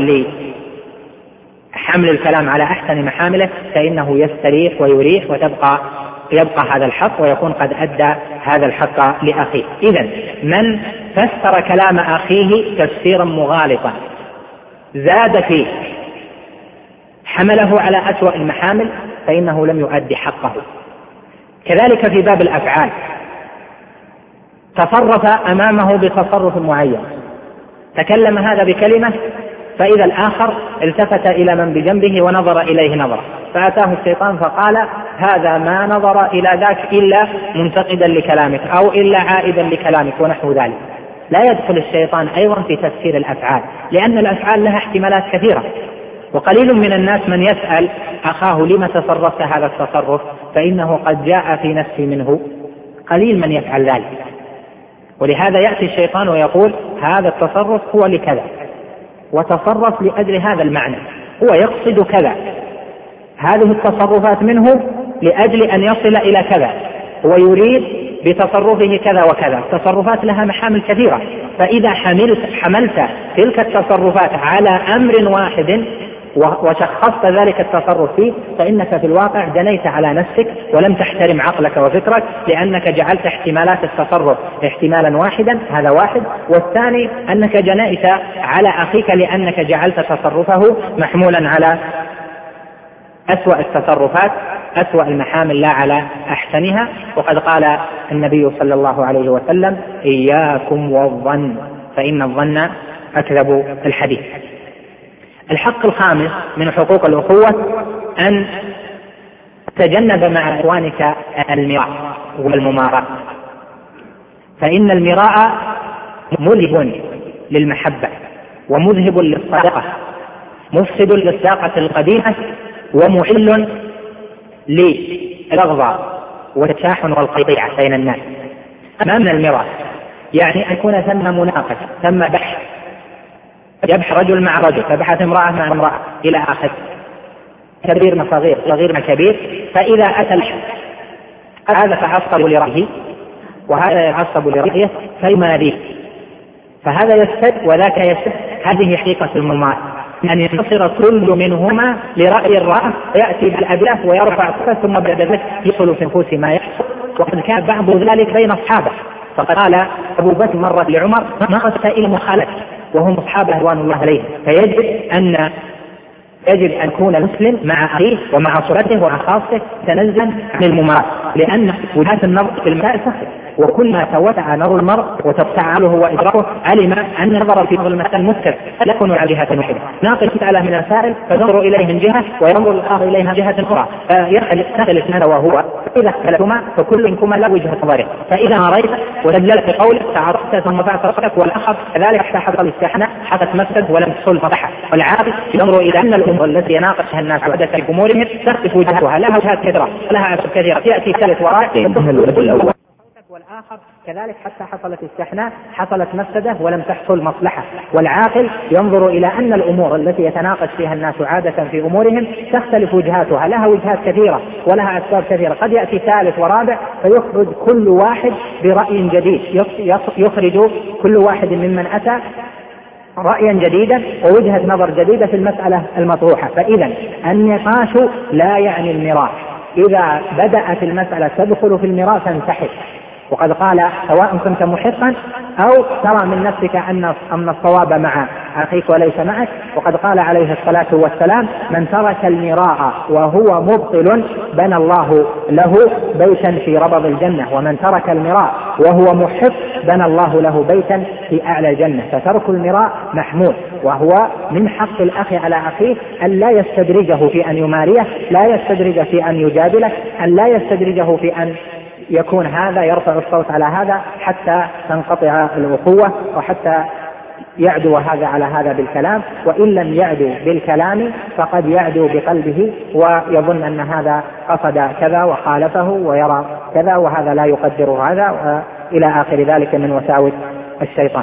لحمل الكلام على أحسن محامله، فإنه يستريح ويريح، وتبقى يبقى هذا الحق ويكون قد أدى هذا الحق لأخيه. إذن من فسر كلام أخيه تفسيرا مغالطا زاد فيه حمله على أسوأ المحامل فإنه لم يؤدي حقه. كذلك في باب الأفعال، تصرف أمامه بتصرف معين، تكلم هذا بكلمة، فإذا الآخر التفت إلى من بجنبه ونظر إليه نظرة، فأتاه الشيطان فقال هذا ما نظر إلى ذاك إلا منتقدا لكلامك أو إلا عائدا لكلامك ونحو ذلك. لا يدخل الشيطان أيضا في تفسير الأفعال، لأن الأفعال لها احتمالات كثيرة، وقليل من الناس من يسأل أخاه لما تصرفت هذا التصرف فإنه قد جاء في نفسي منه، قليل من يفعل ذلك. ولهذا يأتي الشيطان ويقول هذا التصرف هو لكذا، وتصرف لأجل هذا المعنى، هو يقصد كذا، هذه التصرفات منه لأجل أن يصل إلى كذا، هو يريد بتصرفه كذا وكذا. التصرفات لها محامل كثيرة، فإذا حملت, حملت تلك التصرفات على أمر واحد وشخصت ذلك التصرف فيه فإنك في الواقع جنيت على نفسك ولم تحترم عقلك وفكرك، لأنك جعلت احتمالات التصرف احتمالا واحدا، هذا واحد. والثاني أنك جنيت على أخيك لأنك جعلت تصرفه محمولا على أسوأ التصرفات، أسوأ المحامل لا على أحسنها. وقد قال النبي صلى الله عليه وسلم إياكم والظن فإن الظن أكذب الحديث. الحق الخامس من حقوق الأخوة أن تجنب مع إخوانك المراء والمماراة، فإن المراء مذهب للمحبة ومذهب للصداقة، مفسد للصداقة القديمة ومحل للرغبة والتشاحن والقطيعة بين الناس. ما من المراء؟ يعني أن يكون ثم مناقشة، ثم بحث، يبحث رجل مع رجل، فبحث امرأة مع امرأة إلى آخر، كبير مع صغير، صغير مع كبير، فإذا أتى الحد هذا فعصب لرأيه وهذا يعصب لرأيه فيماريه، فهذا يسد وذاك يسد. هذه حقيقة الممارسة، أن ينتصر كل منهما لرأي الرأي، يأتي بالأدلة ويرفع ثم بعد ذلك يصل في نفوس ما يحصل. وقد كان بعض ذلك بين أصحابه، فقد قال أبو بكر مرة لعمر ما قد إلى مخالفة وهم أصحاب رضوان الله عليهم. فيجب أن يجب أن يكون المسلم مع أخيه ومع صورته ومع خاصته تنزلا عن الممارسة، لأن وجهات النظر في المسائل تختلف، وكل ما توسع نظر المرء وتفعله وإدراكه علم أن النظر في نظر المسائل مختلف لا يكون على جهة واحدة. ناقل مسألة من المسائل فنظر إليه من جهة وينظر الآخر إليها من جهة أخرى، فيختلف اثنان وهو إذا اختلفهما فكل منكما لا وجهة نظره. فإذا مريت ودللت قولك تعرفت ثم بعث رأسك والآخر كذلك حتى حصل الاستحناء حدث مسد ولم تصل فضحة. والعاقل ينظر إلى أن الأمور التي يناقشها الناس وحدث في أمورهم تختلف وجهاتها، لها وجهات كثيرة لها أسباب كثيرة، يأتي ثالث وراء الآخر كذلك حتى حصلت الشحناء حصلت مفسدة ولم تحصل مصلحة. والعاقل ينظر إلى أن الأمور التي يتناقش فيها الناس عادة في أمورهم تختلف وجهاتها، لها وجهات كثيرة ولها أسباب كثيرة، قد يأتي ثالث ورابع فيخرج كل واحد برأي جديد، يخرج كل واحد ممن أتى رأيا جديدا ووجهة نظر جديدة في المسألة المطروحة. فإذا النقاش لا يعني المراء، إذا بدأت المسألة تدخل في المراء فانسحب. وقد قال سواء كنت محقا أو ترى من نفسك أن أن الصواب مع أخيك وليس معك. وقد قال عليه الصلاة والسلام من ترك المراء وهو مبطل بنى الله له بيتا في ربض الجنة، ومن ترك المراء وهو محق بنى الله له بيتا في أعلى الجنة. فترك المراء محمود، وهو من حق الأخ على أخيه أن لا يستدرجه في أن يماريه، لا يستدرجه في أن يجادله، أن لا يستدرجه في أن يكون هذا يرفع الصوت على هذا حتى تنقطع الأخوة، وحتى يعدو هذا على هذا بالكلام. وإن لم يعدو بالكلام فقد يعدو بقلبه ويظن أن هذا قصد كذا وخالفه ويرى كذا وهذا لا يقدر هذا، إلى آخر ذلك من وساوس الشيطان.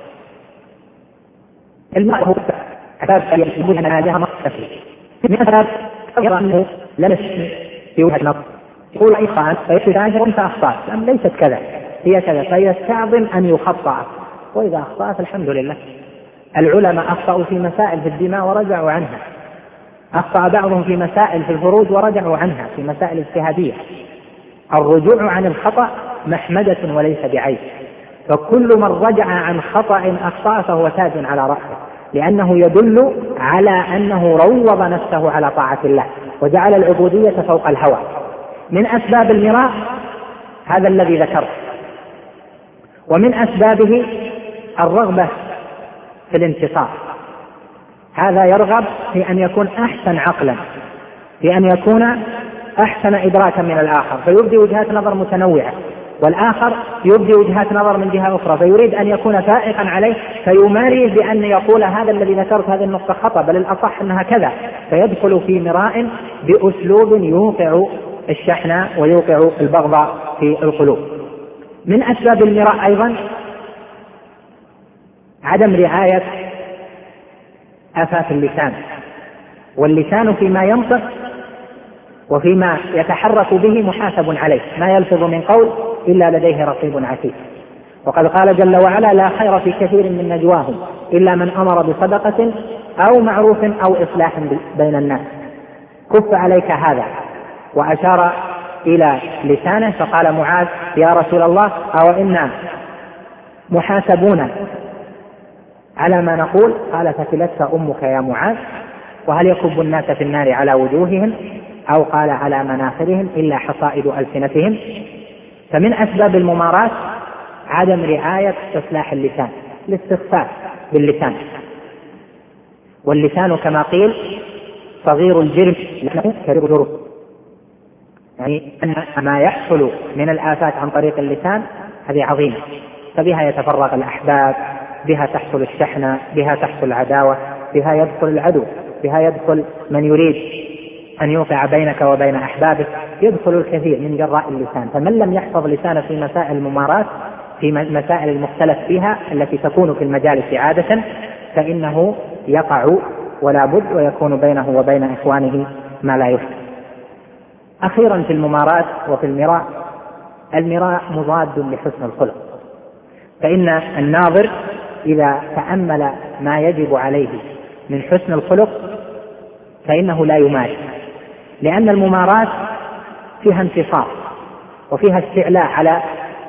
المرء هو أساس يجب أن هذا مختلف من أساس أنه لم يسمع في وجهة نظر يقول إخوان فيتشاهر أنت أخطأت، ليست كذا هي كذا، فيستعظم أن يخطأ، وإذا أخطأت الحمد لله. العلماء أخطأوا في مسائل في الدماء ورجعوا عنها، أخطأ بعضهم في مسائل في الفروج ورجعوا عنها في مسائل اجتهادية. الرجوع عن الخطأ محمدة وليس بعيب، فكل من رجع عن خطأ أخطأ فهو تاج على رأسه، لأنه يدل على أنه روض نفسه على طاعة الله وجعل العبودية فوق الهوى. من أسباب المراء هذا الذي ذكرت، ومن أسبابه الرغبة في الانتصار. هذا يرغب في أن يكون أحسن عقلا، في أن يكون أحسن إدراكا من الآخر، فيبدي وجهات نظر متنوعة، والآخر يبدي وجهات نظر من جهة أخرى، فيريد أن يكون فائقا عليه فيماريه بأن يقول هذا الذي ذكرت هذه النقطة خطأ، بل الأصح أنها كذا، فيدخل في مراء بأسلوب يوقع الشحنة ويوقع البغضاء في القلوب. من أسباب المراء أيضا عدم رعاية آفات اللسان، واللسان فيما ينطق وفيما يتحرك به محاسب عليه، ما يلفظ من قول إلا لديه رقيب عتيد. وقد قال جل وعلا لا خير في كثير من نجواهم إلا من أمر بصدقة أو معروف أو إصلاح بين الناس. كف عليك هذا، وأشار إلى لسانه فقال معاذ يا رسول الله أو إنا محاسبون على ما نقول؟ قال فتلتك أمك يا معاذ، وهل يكب الناس في النار على وجوههم أو قال على مناخرهم إلا حصائد ألسنتهم. فمن أسباب الممارات عدم رعاية إصلاح اللسان، الاستخفاف باللسان، واللسان كما قيل صغير الجرم لأنه كبير الجرم، يعني أن ما يحصل من الآفات عن طريق اللسان هذه عظيمة، فبها يتفرق الأحباب، بها تحصل الشحنة، بها تحصل العداوة، بها يدخل العدو، بها يدخل من يريد أن يوقع بينك وبين أحبابك، يدخل الكثير من جراء اللسان. فمن لم يحفظ لسانه في مسائل الممارات، في مسائل المختلف فيها التي تكون في المجالس عادة، فإنه يقع ولا بد ويكون بينه وبين إخوانه ما لا يحسن. أخيرا في الممارات وفي المراء، المراء مضاد لحسن الخلق، فإن الناظر إذا تأمل ما يجب عليه من حسن الخلق فإنه لا يماري، لأن الممارات فيها انتصار وفيها استعلاء على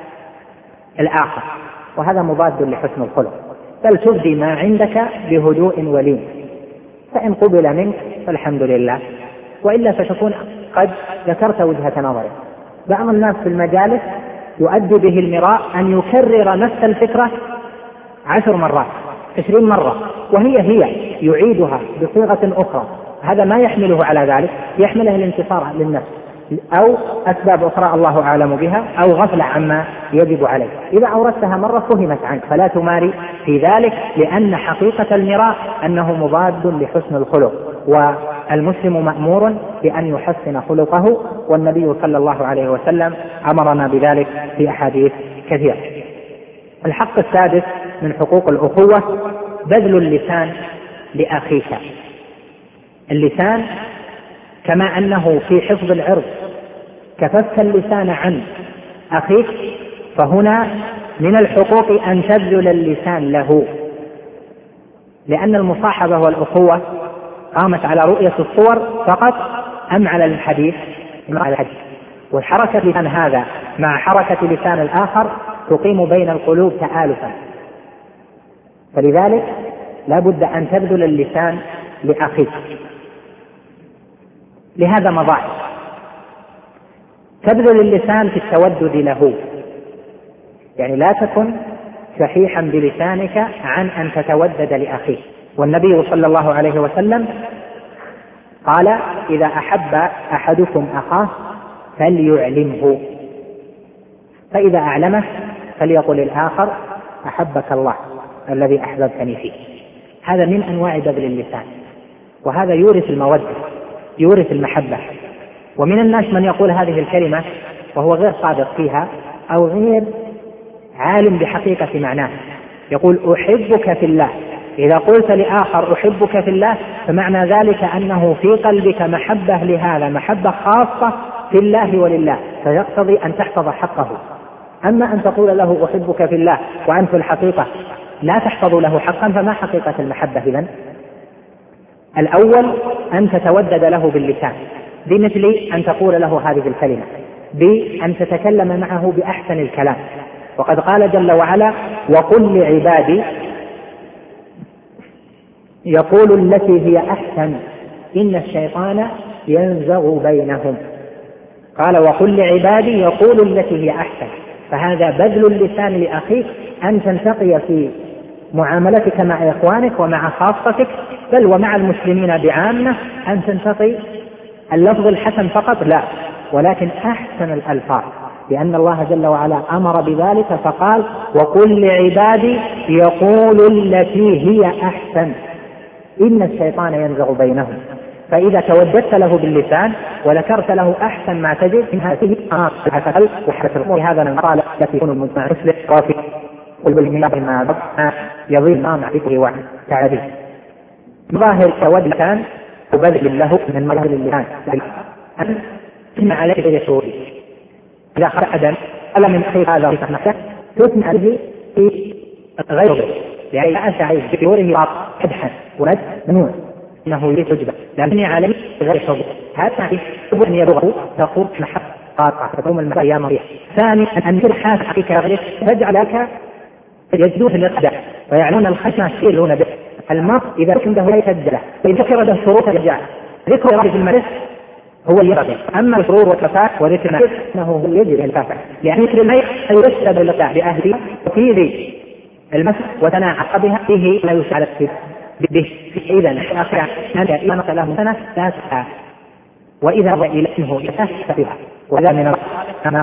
الآخر، وهذا مضاد لحسن الخلق، بل تبدي ما عندك بهدوء ولين، فإن قبل منك فالحمد لله، وإلا فتكون قد ذكرت وجهة نظرك. بعض الناس في المجالس يؤدي به المراء أن يكرر نفس الفكرة عشر مرات عشرين مرة وهي هي يعيدها بصيغة أخرى، هذا ما يحمله على ذلك، يحمله الانتصار للنفس أو أسباب أخرى الله أعلم بها، أو غفلة عما يجب عليه. إذا أوردتها مرة فهمت عنك، فلا تماري في ذلك، لأن حقيقة المراء أنه مضاد لحسن الخلق، والمسلم مأمور بأن يحسن خلقه، والنبي صلى الله عليه وسلم أمرنا بذلك في أحاديث كثيرة. الحق السادس من حقوق الأخوة بذل اللسان لأخيك. اللسان كما أنه في حفظ العرض كففت اللسان عن أخيك، فهنا من الحقوق أن تبذل اللسان له، لأن المصاحبة والأخوة قامت على رؤية الصور فقط أم على الحديث؟ مع الحديث. والحركة لسان هذا مع حركة لسان الآخر تقيم بين القلوب تآلفا، فلذلك لا بد أن تبذل اللسان لأخيك. لهذا مظاهر: تبذل اللسان في التودد له، يعني لا تكن شحيحا بلسانك عن أن تتودد لأخيك. والنبي صلى الله عليه وسلم قال: إذا أحب أحدكم أخاه فليعلمه، فإذا أعلمه فليقل الآخر: أحبك الله الذي أحببتني فيه. هذا من أنواع بذل اللسان، وهذا يورث المودة، يورث المحبة. ومن الناس من يقول هذه الكلمة وهو غير صادق فيها أو غير عالم بحقيقة معناه، يقول: أحبك في الله. إذا قلت لآخر أحبك في الله فمعنى ذلك أنه في قلبك محبة لهذا، محبة خاصة في الله ولله، فيقتضي أن تحفظ حقه. أما أن تقول له أحبك في الله وأنت في الحقيقة لا تحفظ له حقا، فما حقيقة المحبة إذن؟ الأول أن تتودد له باللسان، بمثل أن تقول له هذه الكلمة، بأن تتكلم معه بأحسن الكلام. وقد قال جل وعلا: وقل لعبادي يقول التي هي أحسن إن الشيطان ينزغ بينهم. قال: وقل لعبادي يقول التي هي أحسن. فهذا بذل اللسان لأخيك، أن تنتقي في معاملتك مع إخوانك ومع خاصتك، بل ومع المسلمين بعامة، أن تنتقي اللفظ الحسن فقط لا، ولكن أحسن الألفاظ، لأن الله جل وعلا أمر بذلك فقال: وقل لعبادي يقول التي هي أحسن إن الشيطان ينزغ بينهم. فإذا توددت له باللسان وذكرت له أحسن ما تجد من هذه الحسن وحسن الأمور، هذا المقالة التي يكون المجتمع مسلم وفي قلب المياه ما بقى يضيل نام ذكره وتعريف. مظاهر تود اللسان وبذل له من مظاهر اللسان أن تسمع عليك يسوري. إذا خرج أدم ألا من أخي هذا نفسه تسمع به في غيره، يعني لا أسعي بيوره قدحا ورد منوع إنه يريد وجبه، لكن عليه غير صبر. هذا يجب أن يبغض تقول محبة قاطعة تقوم المساء يا مريح. ثاني أن ترحاس حقيقة غيرك تجعلك يجدون الإقدام ويعلمون الخشمة يشيلون به. المرء إذا كنت لا يسجله فإذا ذكر له الشروط يرجع ذكر رأي في المدرسة هو يرجع. أما الشرور والكفاء وذكر المدرسة أنه هو يجري الكفاء، لأن ذكر الميت يرشد اللقاء بأهله وفي ذي المسح وتناعق بها فيه لا يساعد به. إذا أخيرا أنت إيمانك له سنة لا تسعى، وإذا رأي لأنه يتسع بها ولا من أنه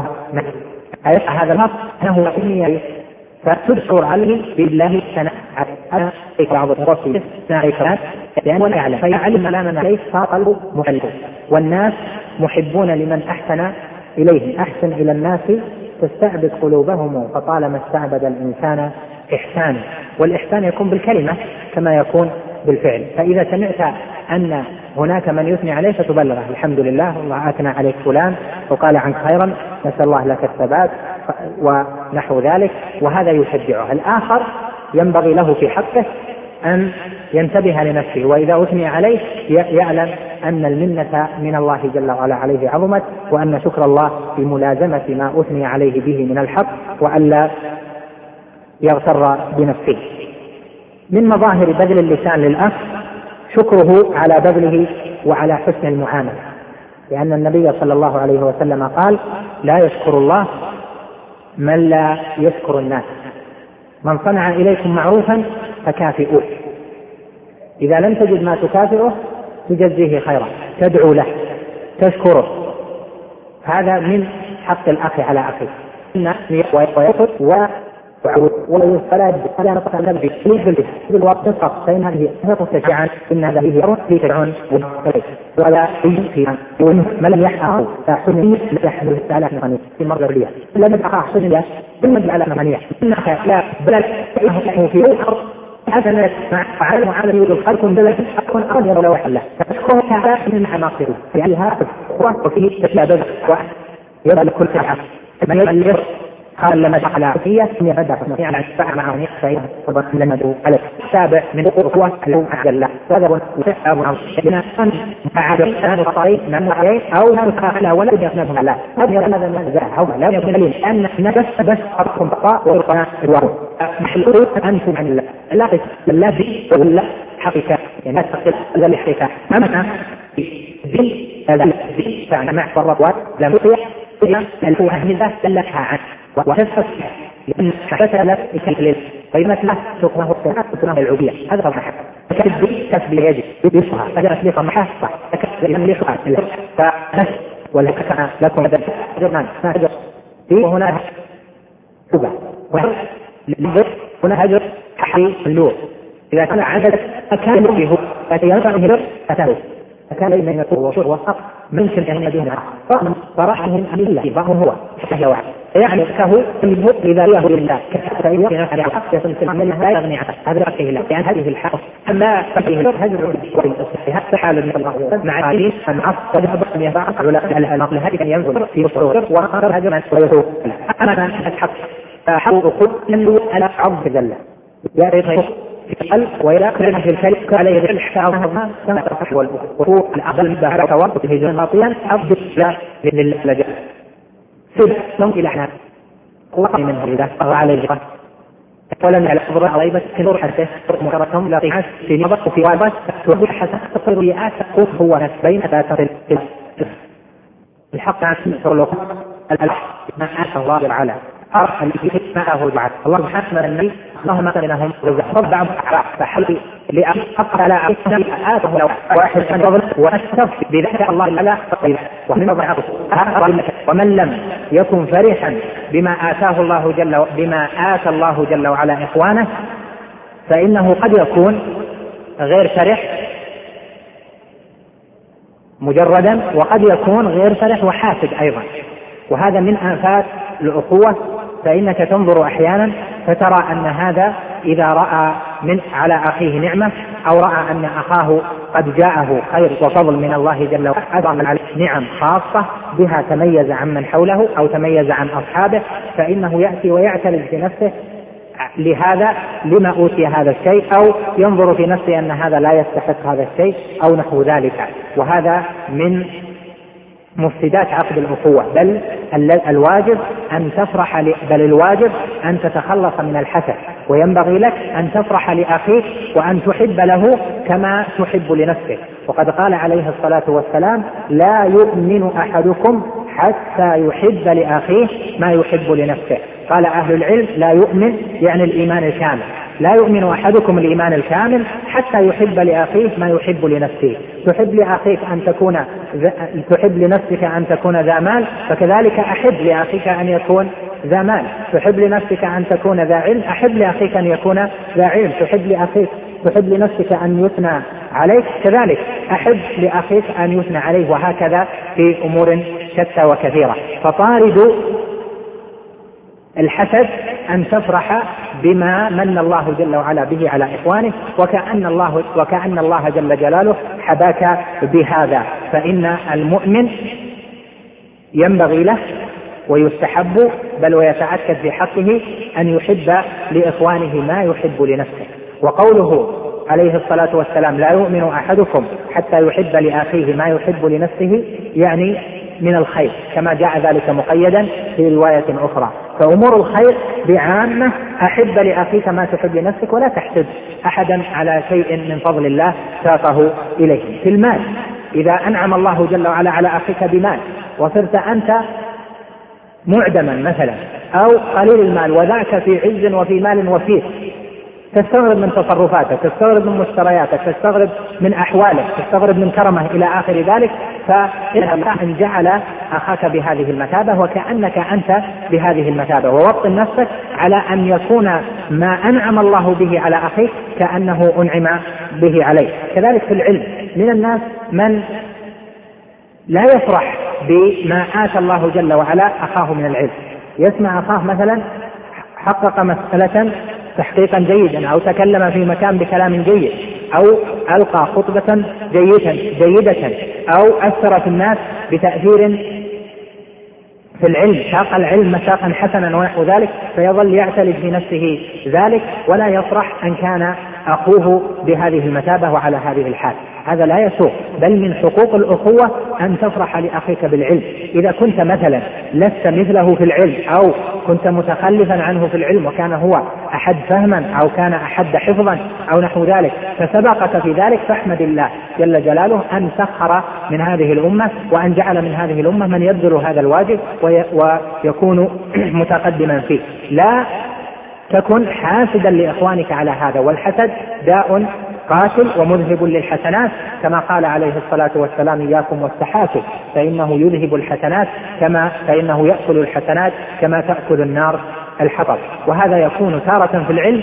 أيسعى هذا النص أنه يقيني فتبصر عليه بالله سنة على بعض الرسول سنة لأنه لا يعلم، فيعلم لا ليس قلبه محب. والناس محبون لمن أحسن إليه، أحسن إلى الناس تستعبد قلوبهم، فطالما استعبد الإنسان إحسان، والإحسان يكون بالكلمة كما يكون بالفعل. فإذا سمعت أن هناك من يثني عليه فتبلغه: الحمد لله الله أثنى عليك فلان وقال عنك خيرا، نسأل الله لك الثبات ونحو ذلك، وهذا يشجعه. الآخر ينبغي له في حقه أن ينتبه لنفسه، وإذا أثني عليه يعلم أن المنة من الله جل وعلا عليه عظمت، وأن شكر الله في ملازمة ما أثني عليه به من الحق، وألا يغتر بنفسه. من مظاهر بذل اللسان للأخ شكره على بذله وعلى حسن المعاملة، لأن النبي صلى الله عليه وسلم قال: لا يشكر الله من لا يشكر الناس، من صنع إليكم معروفا فكافئوه، إذا لم تجد ما تكافئه تجزيه خيرا، تدعو له، تشكره. هذا من حق الأخ على أخيه، ويأخذ والصلاة هذا نطق النبي في الوقت فقط، فإن هذه نطق تشجعا إن هذا هي في تشجعون ولا في ما لم يحقق فحنية لا يحمل الثلاث مغنية في المرة الأولى لم يحقق حنية بالمجد على مغنية إنك لا بلد في الأرض هذا لا يسمع فعلى معامل يوجد الخلق بلد أكون أرض ولا وحلة فتكون هذا من عناصره لأنها قوة وفيه تشابه ويبقى لكل حق من يبلغ قال لما دخل عافية من يبدأ يعني السبع معه نحفة فضل لما دو على السابع من قوة اللهم أعجل الله وذب وسحب وعشنا أن معاد هذا الطريق من معين أو نتخلى ولا يدخلهم على هذا هذا ما زاع هو لا يكون لين أن نبس بس أرقم بقاء ورقنا الوارد محلول أنتم عن الله لا لا ذي ولا حقيقة يعني لا تقل ذا الحقيقة أما ذي هذا ذي فعنا مع فرقات لم يطيع الفوهمذة سلكها عنه وتفت لأن حدثت إكليل قيمة له سقناه الصلاة سقناه العبية هذا هو الحق تكتب تسبيل يجب يصحى فجرت لي صمحة صح تكتب لمن ليصحى فنس ولكن لكم هذا جرمان فهجر وهنا سبع وهجر هنا هجر حقي اللور إذا كان عدد أكان له فيرفع هجر فتاه فكان لما يكون وشور وسط ممكن أن يدين رغم صراحهم أم الله بعضهم هو فهي واحد يعني كهو منه إذا ريه لله كفائية على حق يصنع منها لا يغني عنه هذا رأيه الله لأن هذه الحق أما فيه هجر هذا حال من الله مع دين العصر وذهب أن يفعل على النقل هذه أن ينظر في صور وآخر هجر ويسوء أما الحق حقوق لم على عرض ذلة يا ريت في القلب وإلى كلمة في الكلب عليه الحاوة كما تفح والوقوع الأفضل بها وتورط الهجران باطيا أفضل لله سبب لهم إلى حنان قوة من هذا على الجرى ولم على أفضل غيبة كنور حسه مكرتهم لا قياس في نظر وفي وابات توضح حسن تصير رياءات قوة هو نفس بين ذات الحق عن سنة الحق ما آتى الله تعالى أرح الذي معه جعل الله سبحانه النبي اللهم قلناهم رب بعض فحل لأقف على عقيدة آته لو واحد من فضل وأشتف بذلك الله لا تقيل ومن بعض ومن لم يكن فرحا بما آتاه الله جل بما آتى الله جل وعلا إخوانه فإنه قد يكون غير فرح مجردا وقد يكون غير فرح وحاسد أيضا وهذا من آفات الأخوة فإنك تنظر أحيانا فترى أن هذا إذا رأى من على أخيه نعمة أو رأى أن أخاه قد جاءه خير وفضل من الله جل وعلا أضع عليه نعم خاصة بها تميز عن من حوله أو تميز عن أصحابه فإنه يأتي ويعترض في نفسه لهذا لما أوتي هذا الشيء أو ينظر في نفسه أن هذا لا يستحق هذا الشيء أو نحو ذلك وهذا من مفسدات عقد الأخوة بل الواجب أن تفرح بل الواجب أن تتخلص من الحسد وينبغي لك أن تفرح لأخيك وأن تحب له كما تحب لنفسك وقد قال عليه الصلاة والسلام لا يؤمن أحدكم حتى يحب لأخيه ما يحب لنفسه قال أهل العلم لا يؤمن يعني الإيمان الكامل لا يؤمن أحدكم الإيمان الكامل حتى يحب لأخيه ما يحب لنفسه تحب لأخيك أن تكون تحب لنفسك أن تكون ذا مال فكذلك أحب لأخيك أن يكون ذا مال تحب لنفسك أن تكون ذا علم أحب لأخيك أن يكون ذا علم تحب لأخيك تحب لنفسك أن يثنى عليك كذلك أحب لأخيك أن يثنى عليه وهكذا في أمور شتى وكثيرة فطارد الحسد أن تفرح بما من الله جل وعلا به على إخوانه وكأن الله, وكأن الله جل جلاله حباك بهذا فإن المؤمن ينبغي له ويستحب بل ويتأكد في حقه أن يحب لإخوانه ما يحب لنفسه وقوله عليه الصلاة والسلام لا يؤمن أحدكم حتى يحب لأخيه ما يحب لنفسه يعني من الخير كما جاء ذلك مقيدا في رواية أخرى فأمور الخير بعامة أحب لأخيك ما تحب لنفسك ولا تحسد أحدا على شيء من فضل الله ساقه إليه في المال إذا أنعم الله جل وعلا على أخيك بمال وصرت أنت معدما مثلا أو قليل المال وذاك في عز وفي مال وفيه تستغرب من تصرفاتك تستغرب من مشترياتك تستغرب من أحوالك تستغرب من كرمه إلى آخر ذلك فإذا أن جعل أخاك بهذه المثابة وكأنك أنت بهذه المثابة، ووطن نفسك على أن يكون ما أنعم الله به على أخيك كأنه أنعم به عليه. كذلك في العلم، من الناس من لا يفرح بما آتى الله جل وعلا أخاه من العلم، يسمع أخاه مثلا حقق مسألة تحقيقا جيدا، أو تكلم في مكان بكلام جيد، أو ألقى خطبة جيدة جيدة أو أثر في الناس بتأثير في العلم، ساق العلم مساقا حسنا ونحو ذلك، فيظل يعتلج في نفسه ذلك ولا يفرح أن كان أخوه بهذه المثابة وعلى هذه الحال. هذا لا يسوق، بل من حقوق الأخوة أن تفرح لأخيك بالعلم. إذا كنت مثلا لست مثله في العلم، أو كنت متخلفا عنه في العلم وكان هو أحد فهما أو كان أحد حفظا أو نحو ذلك فسبقك في ذلك، فاحمد الله جل جلاله أن سخر من هذه الأمة وأن جعل من هذه الأمة من يبذل هذا الواجب ويكون متقدما فيه. لا تكن حاسدا لإخوانك على هذا، والحسد داء قاتل ومذهب للحسنات، كما قال عليه الصلاة والسلام: إياكم والتحاسد فإنه يذهب الحسنات كما فإنه يأكل الحسنات كما تأكل النار الحطب. وهذا يكون تارة في العلم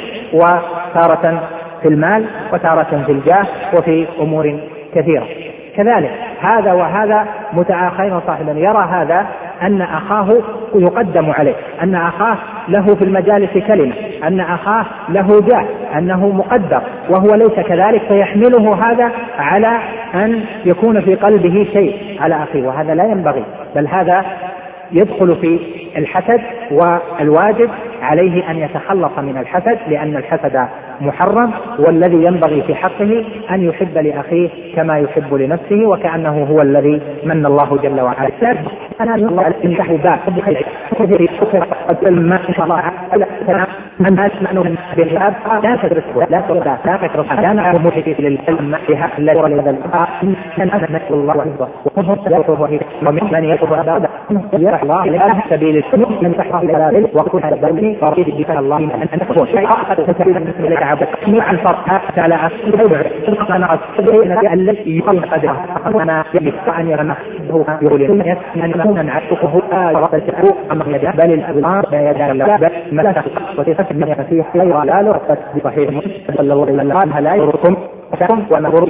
وتارة في المال وتارة في الجاه وفي أمور كثيرة. كذلك هذا وهذا متآخين صاحبا، يرى هذا أن أخاه يقدم عليه، أن أخاه له في المجالس كلمة، أن أخاه له جاه، أنه مقدر، وهو ليس كذلك، فيحمله هذا على أن يكون في قلبه شيء على أخيه، وهذا لا ينبغي، بل هذا يدخل في الحسد، والواجب عليه أن يتخلص من الحسد، لأن الحسد محرم، والذي ينبغي في حقه أن يحب لأخيه كما يحب لنفسه، وكأنه هو الذي من الله جل وعلا. أنا الله أنكح باب كثير كثير ما إن شاء الله من أسمعنا بالباب لا تدرسه لا تدرسه لا تدرسه لا نعلم محيط للعلم بها لا يرى لذا الأخ إن أنا نسأل الله وحده وهم سيطره ومن من يطره هذا يرح الله إلى سبيل السنة من تحرى إلى وكل هذا الدرجة فريد بك الله أن تكون شيء آخر تسبيل من لك عبد مع الفرق على أسفل أنا أصدق الذي يقل قدره أنا يبقى أن يرمح هو يقول أن يكون عشقه ورقته أمر يده بل الأبطار لا يدار الله بل ملك وتفسد من يفسيح غير لا لرقت بصحيح صلى الله عليه وسلم لا يركم ونظر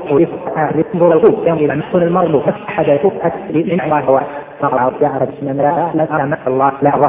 ينظر يوم إلى نحن المرض أحد يفوق أسلي من الله هو مقرع يعرف من لا لا أمس الله لا رف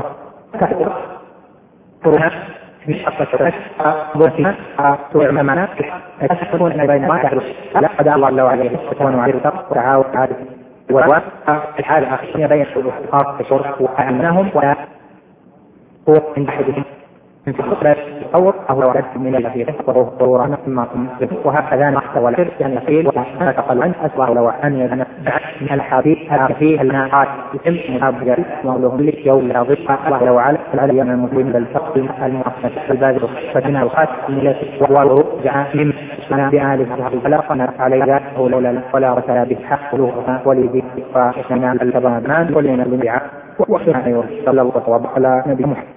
كثرها في حقة ضرفها تعممنا تكون بين ما تعرف لا قد الله الله عليه وتكون عليه وتعاون عادة والحال الأخيرة بين الأخوات الشرف وأنهم هو من أحدهم من فقرة التصور أو رد من الأخيرة وهو ضرورة ثم وهكذا نحن والحر يعني قيل وأنا تقل عن أسوأ لو أن يدنا من الحديث فيه الناقات اسم مهابجة مولهم لك يوم لا ضفة الله لو على العلي من المسلم بالفقر المؤسس البادر فتنا الخات من ورجع من أنا بآله فلقنا عليها لولا ولا رسل بحق قلوبها ولذي فإحنا الكبرمان ولينا بالبعاء وحنا صلى الله على نبي محمد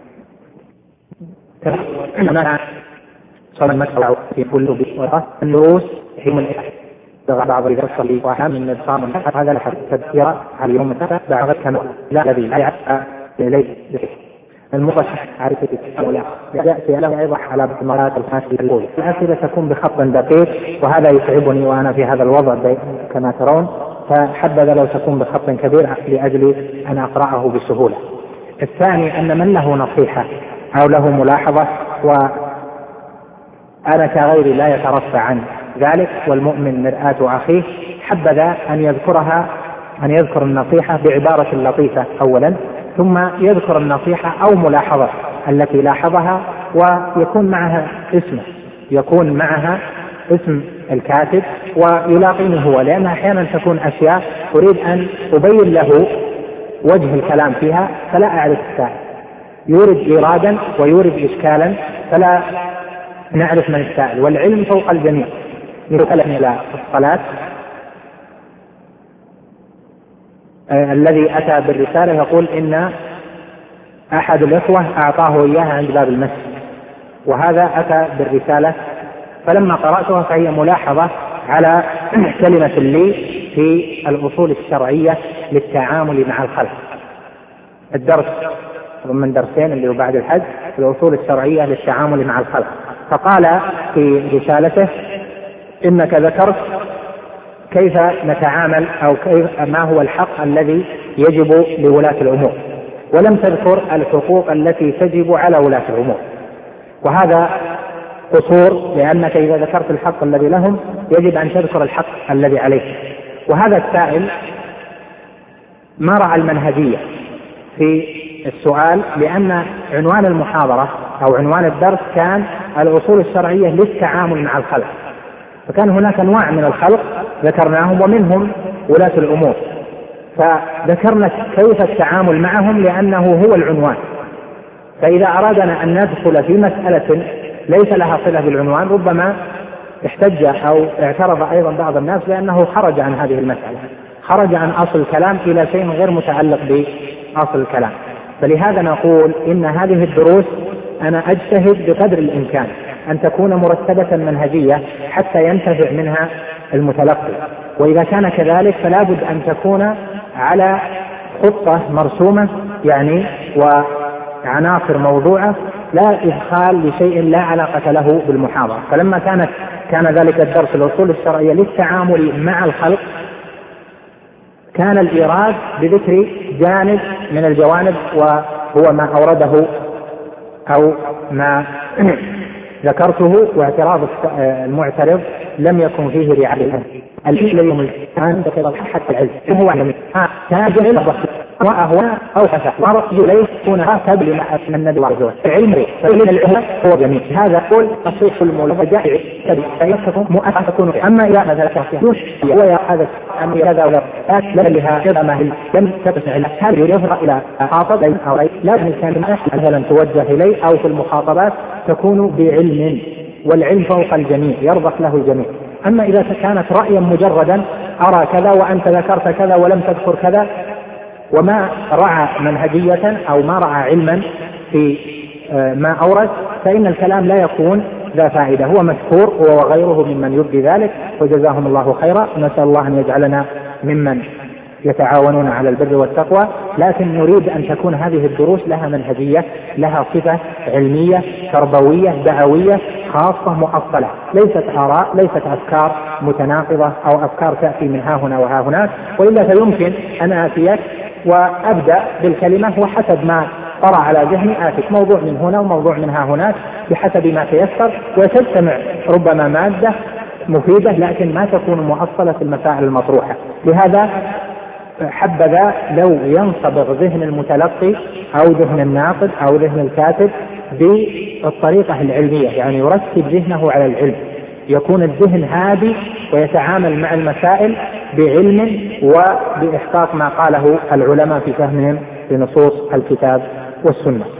كما صار المسألة في كل بيئة النروس حين بعض الرسل وحام من النظام هذا لحد تذكير على يوم السبت بعض كما لا الذي لا يعرف إليه المرشح عارفة الأولى يأتي له يضح على مرات الخاصة الأولى الأسئلة تكون بخط دقيق وهذا يتعبني وأنا في هذا الوضع كما ترون، فحبذا لو تكون بخط كبير لأجل أن أقرأه بسهولة. الثاني أن من له نصيحة أو له ملاحظة وأنا كغيري لا يترفع عن ذلك والمؤمن مرآة أخيه، حبذا أن يذكرها أن يذكر النصيحة بعبارة لطيفة أولا، ثم يذكر النصيحة أو ملاحظة التي لاحظها ويكون معها اسمه يكون معها اسم الكاتب ويلاقيه هو، لأن أحيانا تكون أشياء أريد أن أبين له وجه الكلام فيها فلا أعرف السائل، يورد إيرادا ويورد إشكالا فلا نعرف من السائل، والعلم فوق الجميع. مثلا إلى الصلاة آه الذي أتى بالرسالة يقول إن أحد الإخوة أعطاه إياها عند باب المسجد، وهذا أتى بالرسالة فلما قرأتها فهي ملاحظة على كلمة لي في الأصول الشرعية للتعامل مع الخلق. الدرس من درسين اللي هو بعد الحج الأصول الشرعية للتعامل مع الخلق. فقال في رسالته: إنك ذكرت كيف نتعامل أو كيف ما هو الحق الذي يجب لولاة الأمور، ولم تذكر الحقوق التي تجب على ولاة الأمور، وهذا قصور، لأنك إذا ذكرت الحق الذي لهم يجب أن تذكر الحق الذي عليك. وهذا السائل ما رأى المنهجية في السؤال، لأن عنوان المحاضرة أو عنوان الدرس كان الأصول الشرعية للتعامل مع الخلق، فكان هناك أنواع من الخلق ذكرناهم ومنهم ولاة الأمور، فذكرنا كيف التعامل معهم لأنه هو العنوان. فإذا أرادنا أن ندخل في مسألة ليس لها صلة بالعنوان ربما احتج أو اعترض أيضا بعض الناس لأنه خرج عن هذه المسألة، خرج عن أصل الكلام إلى شيء غير متعلق بأصل الكلام. فلهذا نقول إن هذه الدروس أنا أجتهد بقدر الإمكان أن تكون مرتبة منهجية حتى ينتفع منها المتلقي، وإذا كان كذلك فلا بد أن تكون على خطة مرسومة يعني وعناصر موضوعة، لا إدخال لشيء لا علاقة له بالمحاضرة. فلما كانت كان ذلك الدرس الأصول الشرعية للتعامل مع الخلق كان الإيراد بذكر جانب من الجوانب وهو ما أورده أو ما ذكرته، واعتراض المعترض لم يكن فيه رعاية الذي كان حتى العلم وهو علم تاجر وهو أو فسح ورأي ليس هنا قبل ما أن النبي ورزوه العلم فالعلم هو جميع هذا كل تصحيح المولى فيكون مؤثر. أما إذا مثلا هو يا هذا أم كذا ولا لا لها كما لم تتسع هذا يفرق إلى خاطب أو لازم كان مثلا توجه إليه أو في المخاطبات تكون بعلم، والعلم فوق الجميع يرضخ له الجميع. أما إذا كانت رأيا مجردا أرى كذا وأنت ذكرت كذا ولم تذكر كذا وما رعى منهجية أو ما رعى علما في ما أورد فإن الكلام لا يكون ذا فائدة. هو مذكور هو وغيره ممن يبدي ذلك وجزاهم الله خيرا. نسأل الله أن يجعلنا ممن يتعاونون على البر والتقوى، لكن نريد أن تكون هذه الدروس لها منهجية، لها صفة علمية تربوية دعوية خاصة مؤصلة، ليست آراء ليست أفكار متناقضة أو أفكار تأتي من ها هنا وها هناك، وإلا فيمكن أن آتيك وأبدأ بالكلمة وحسب ما طرأ على ذهني آتيك موضوع من هنا وموضوع من ها هناك بحسب ما تيسر، وتجتمع ربما مادة مفيدة لكن ما تكون مؤصلة في المسائل المطروحة. لهذا حبذا لو ينصبغ ذهن المتلقي أو ذهن الناقد أو ذهن الكاتب بالطريقة العلمية، يعني يرتب ذهنه على العلم، يكون الذهن هادي ويتعامل مع المسائل بعلم وبإحقاق ما قاله العلماء في فهمهم لنصوص الكتاب والسنة.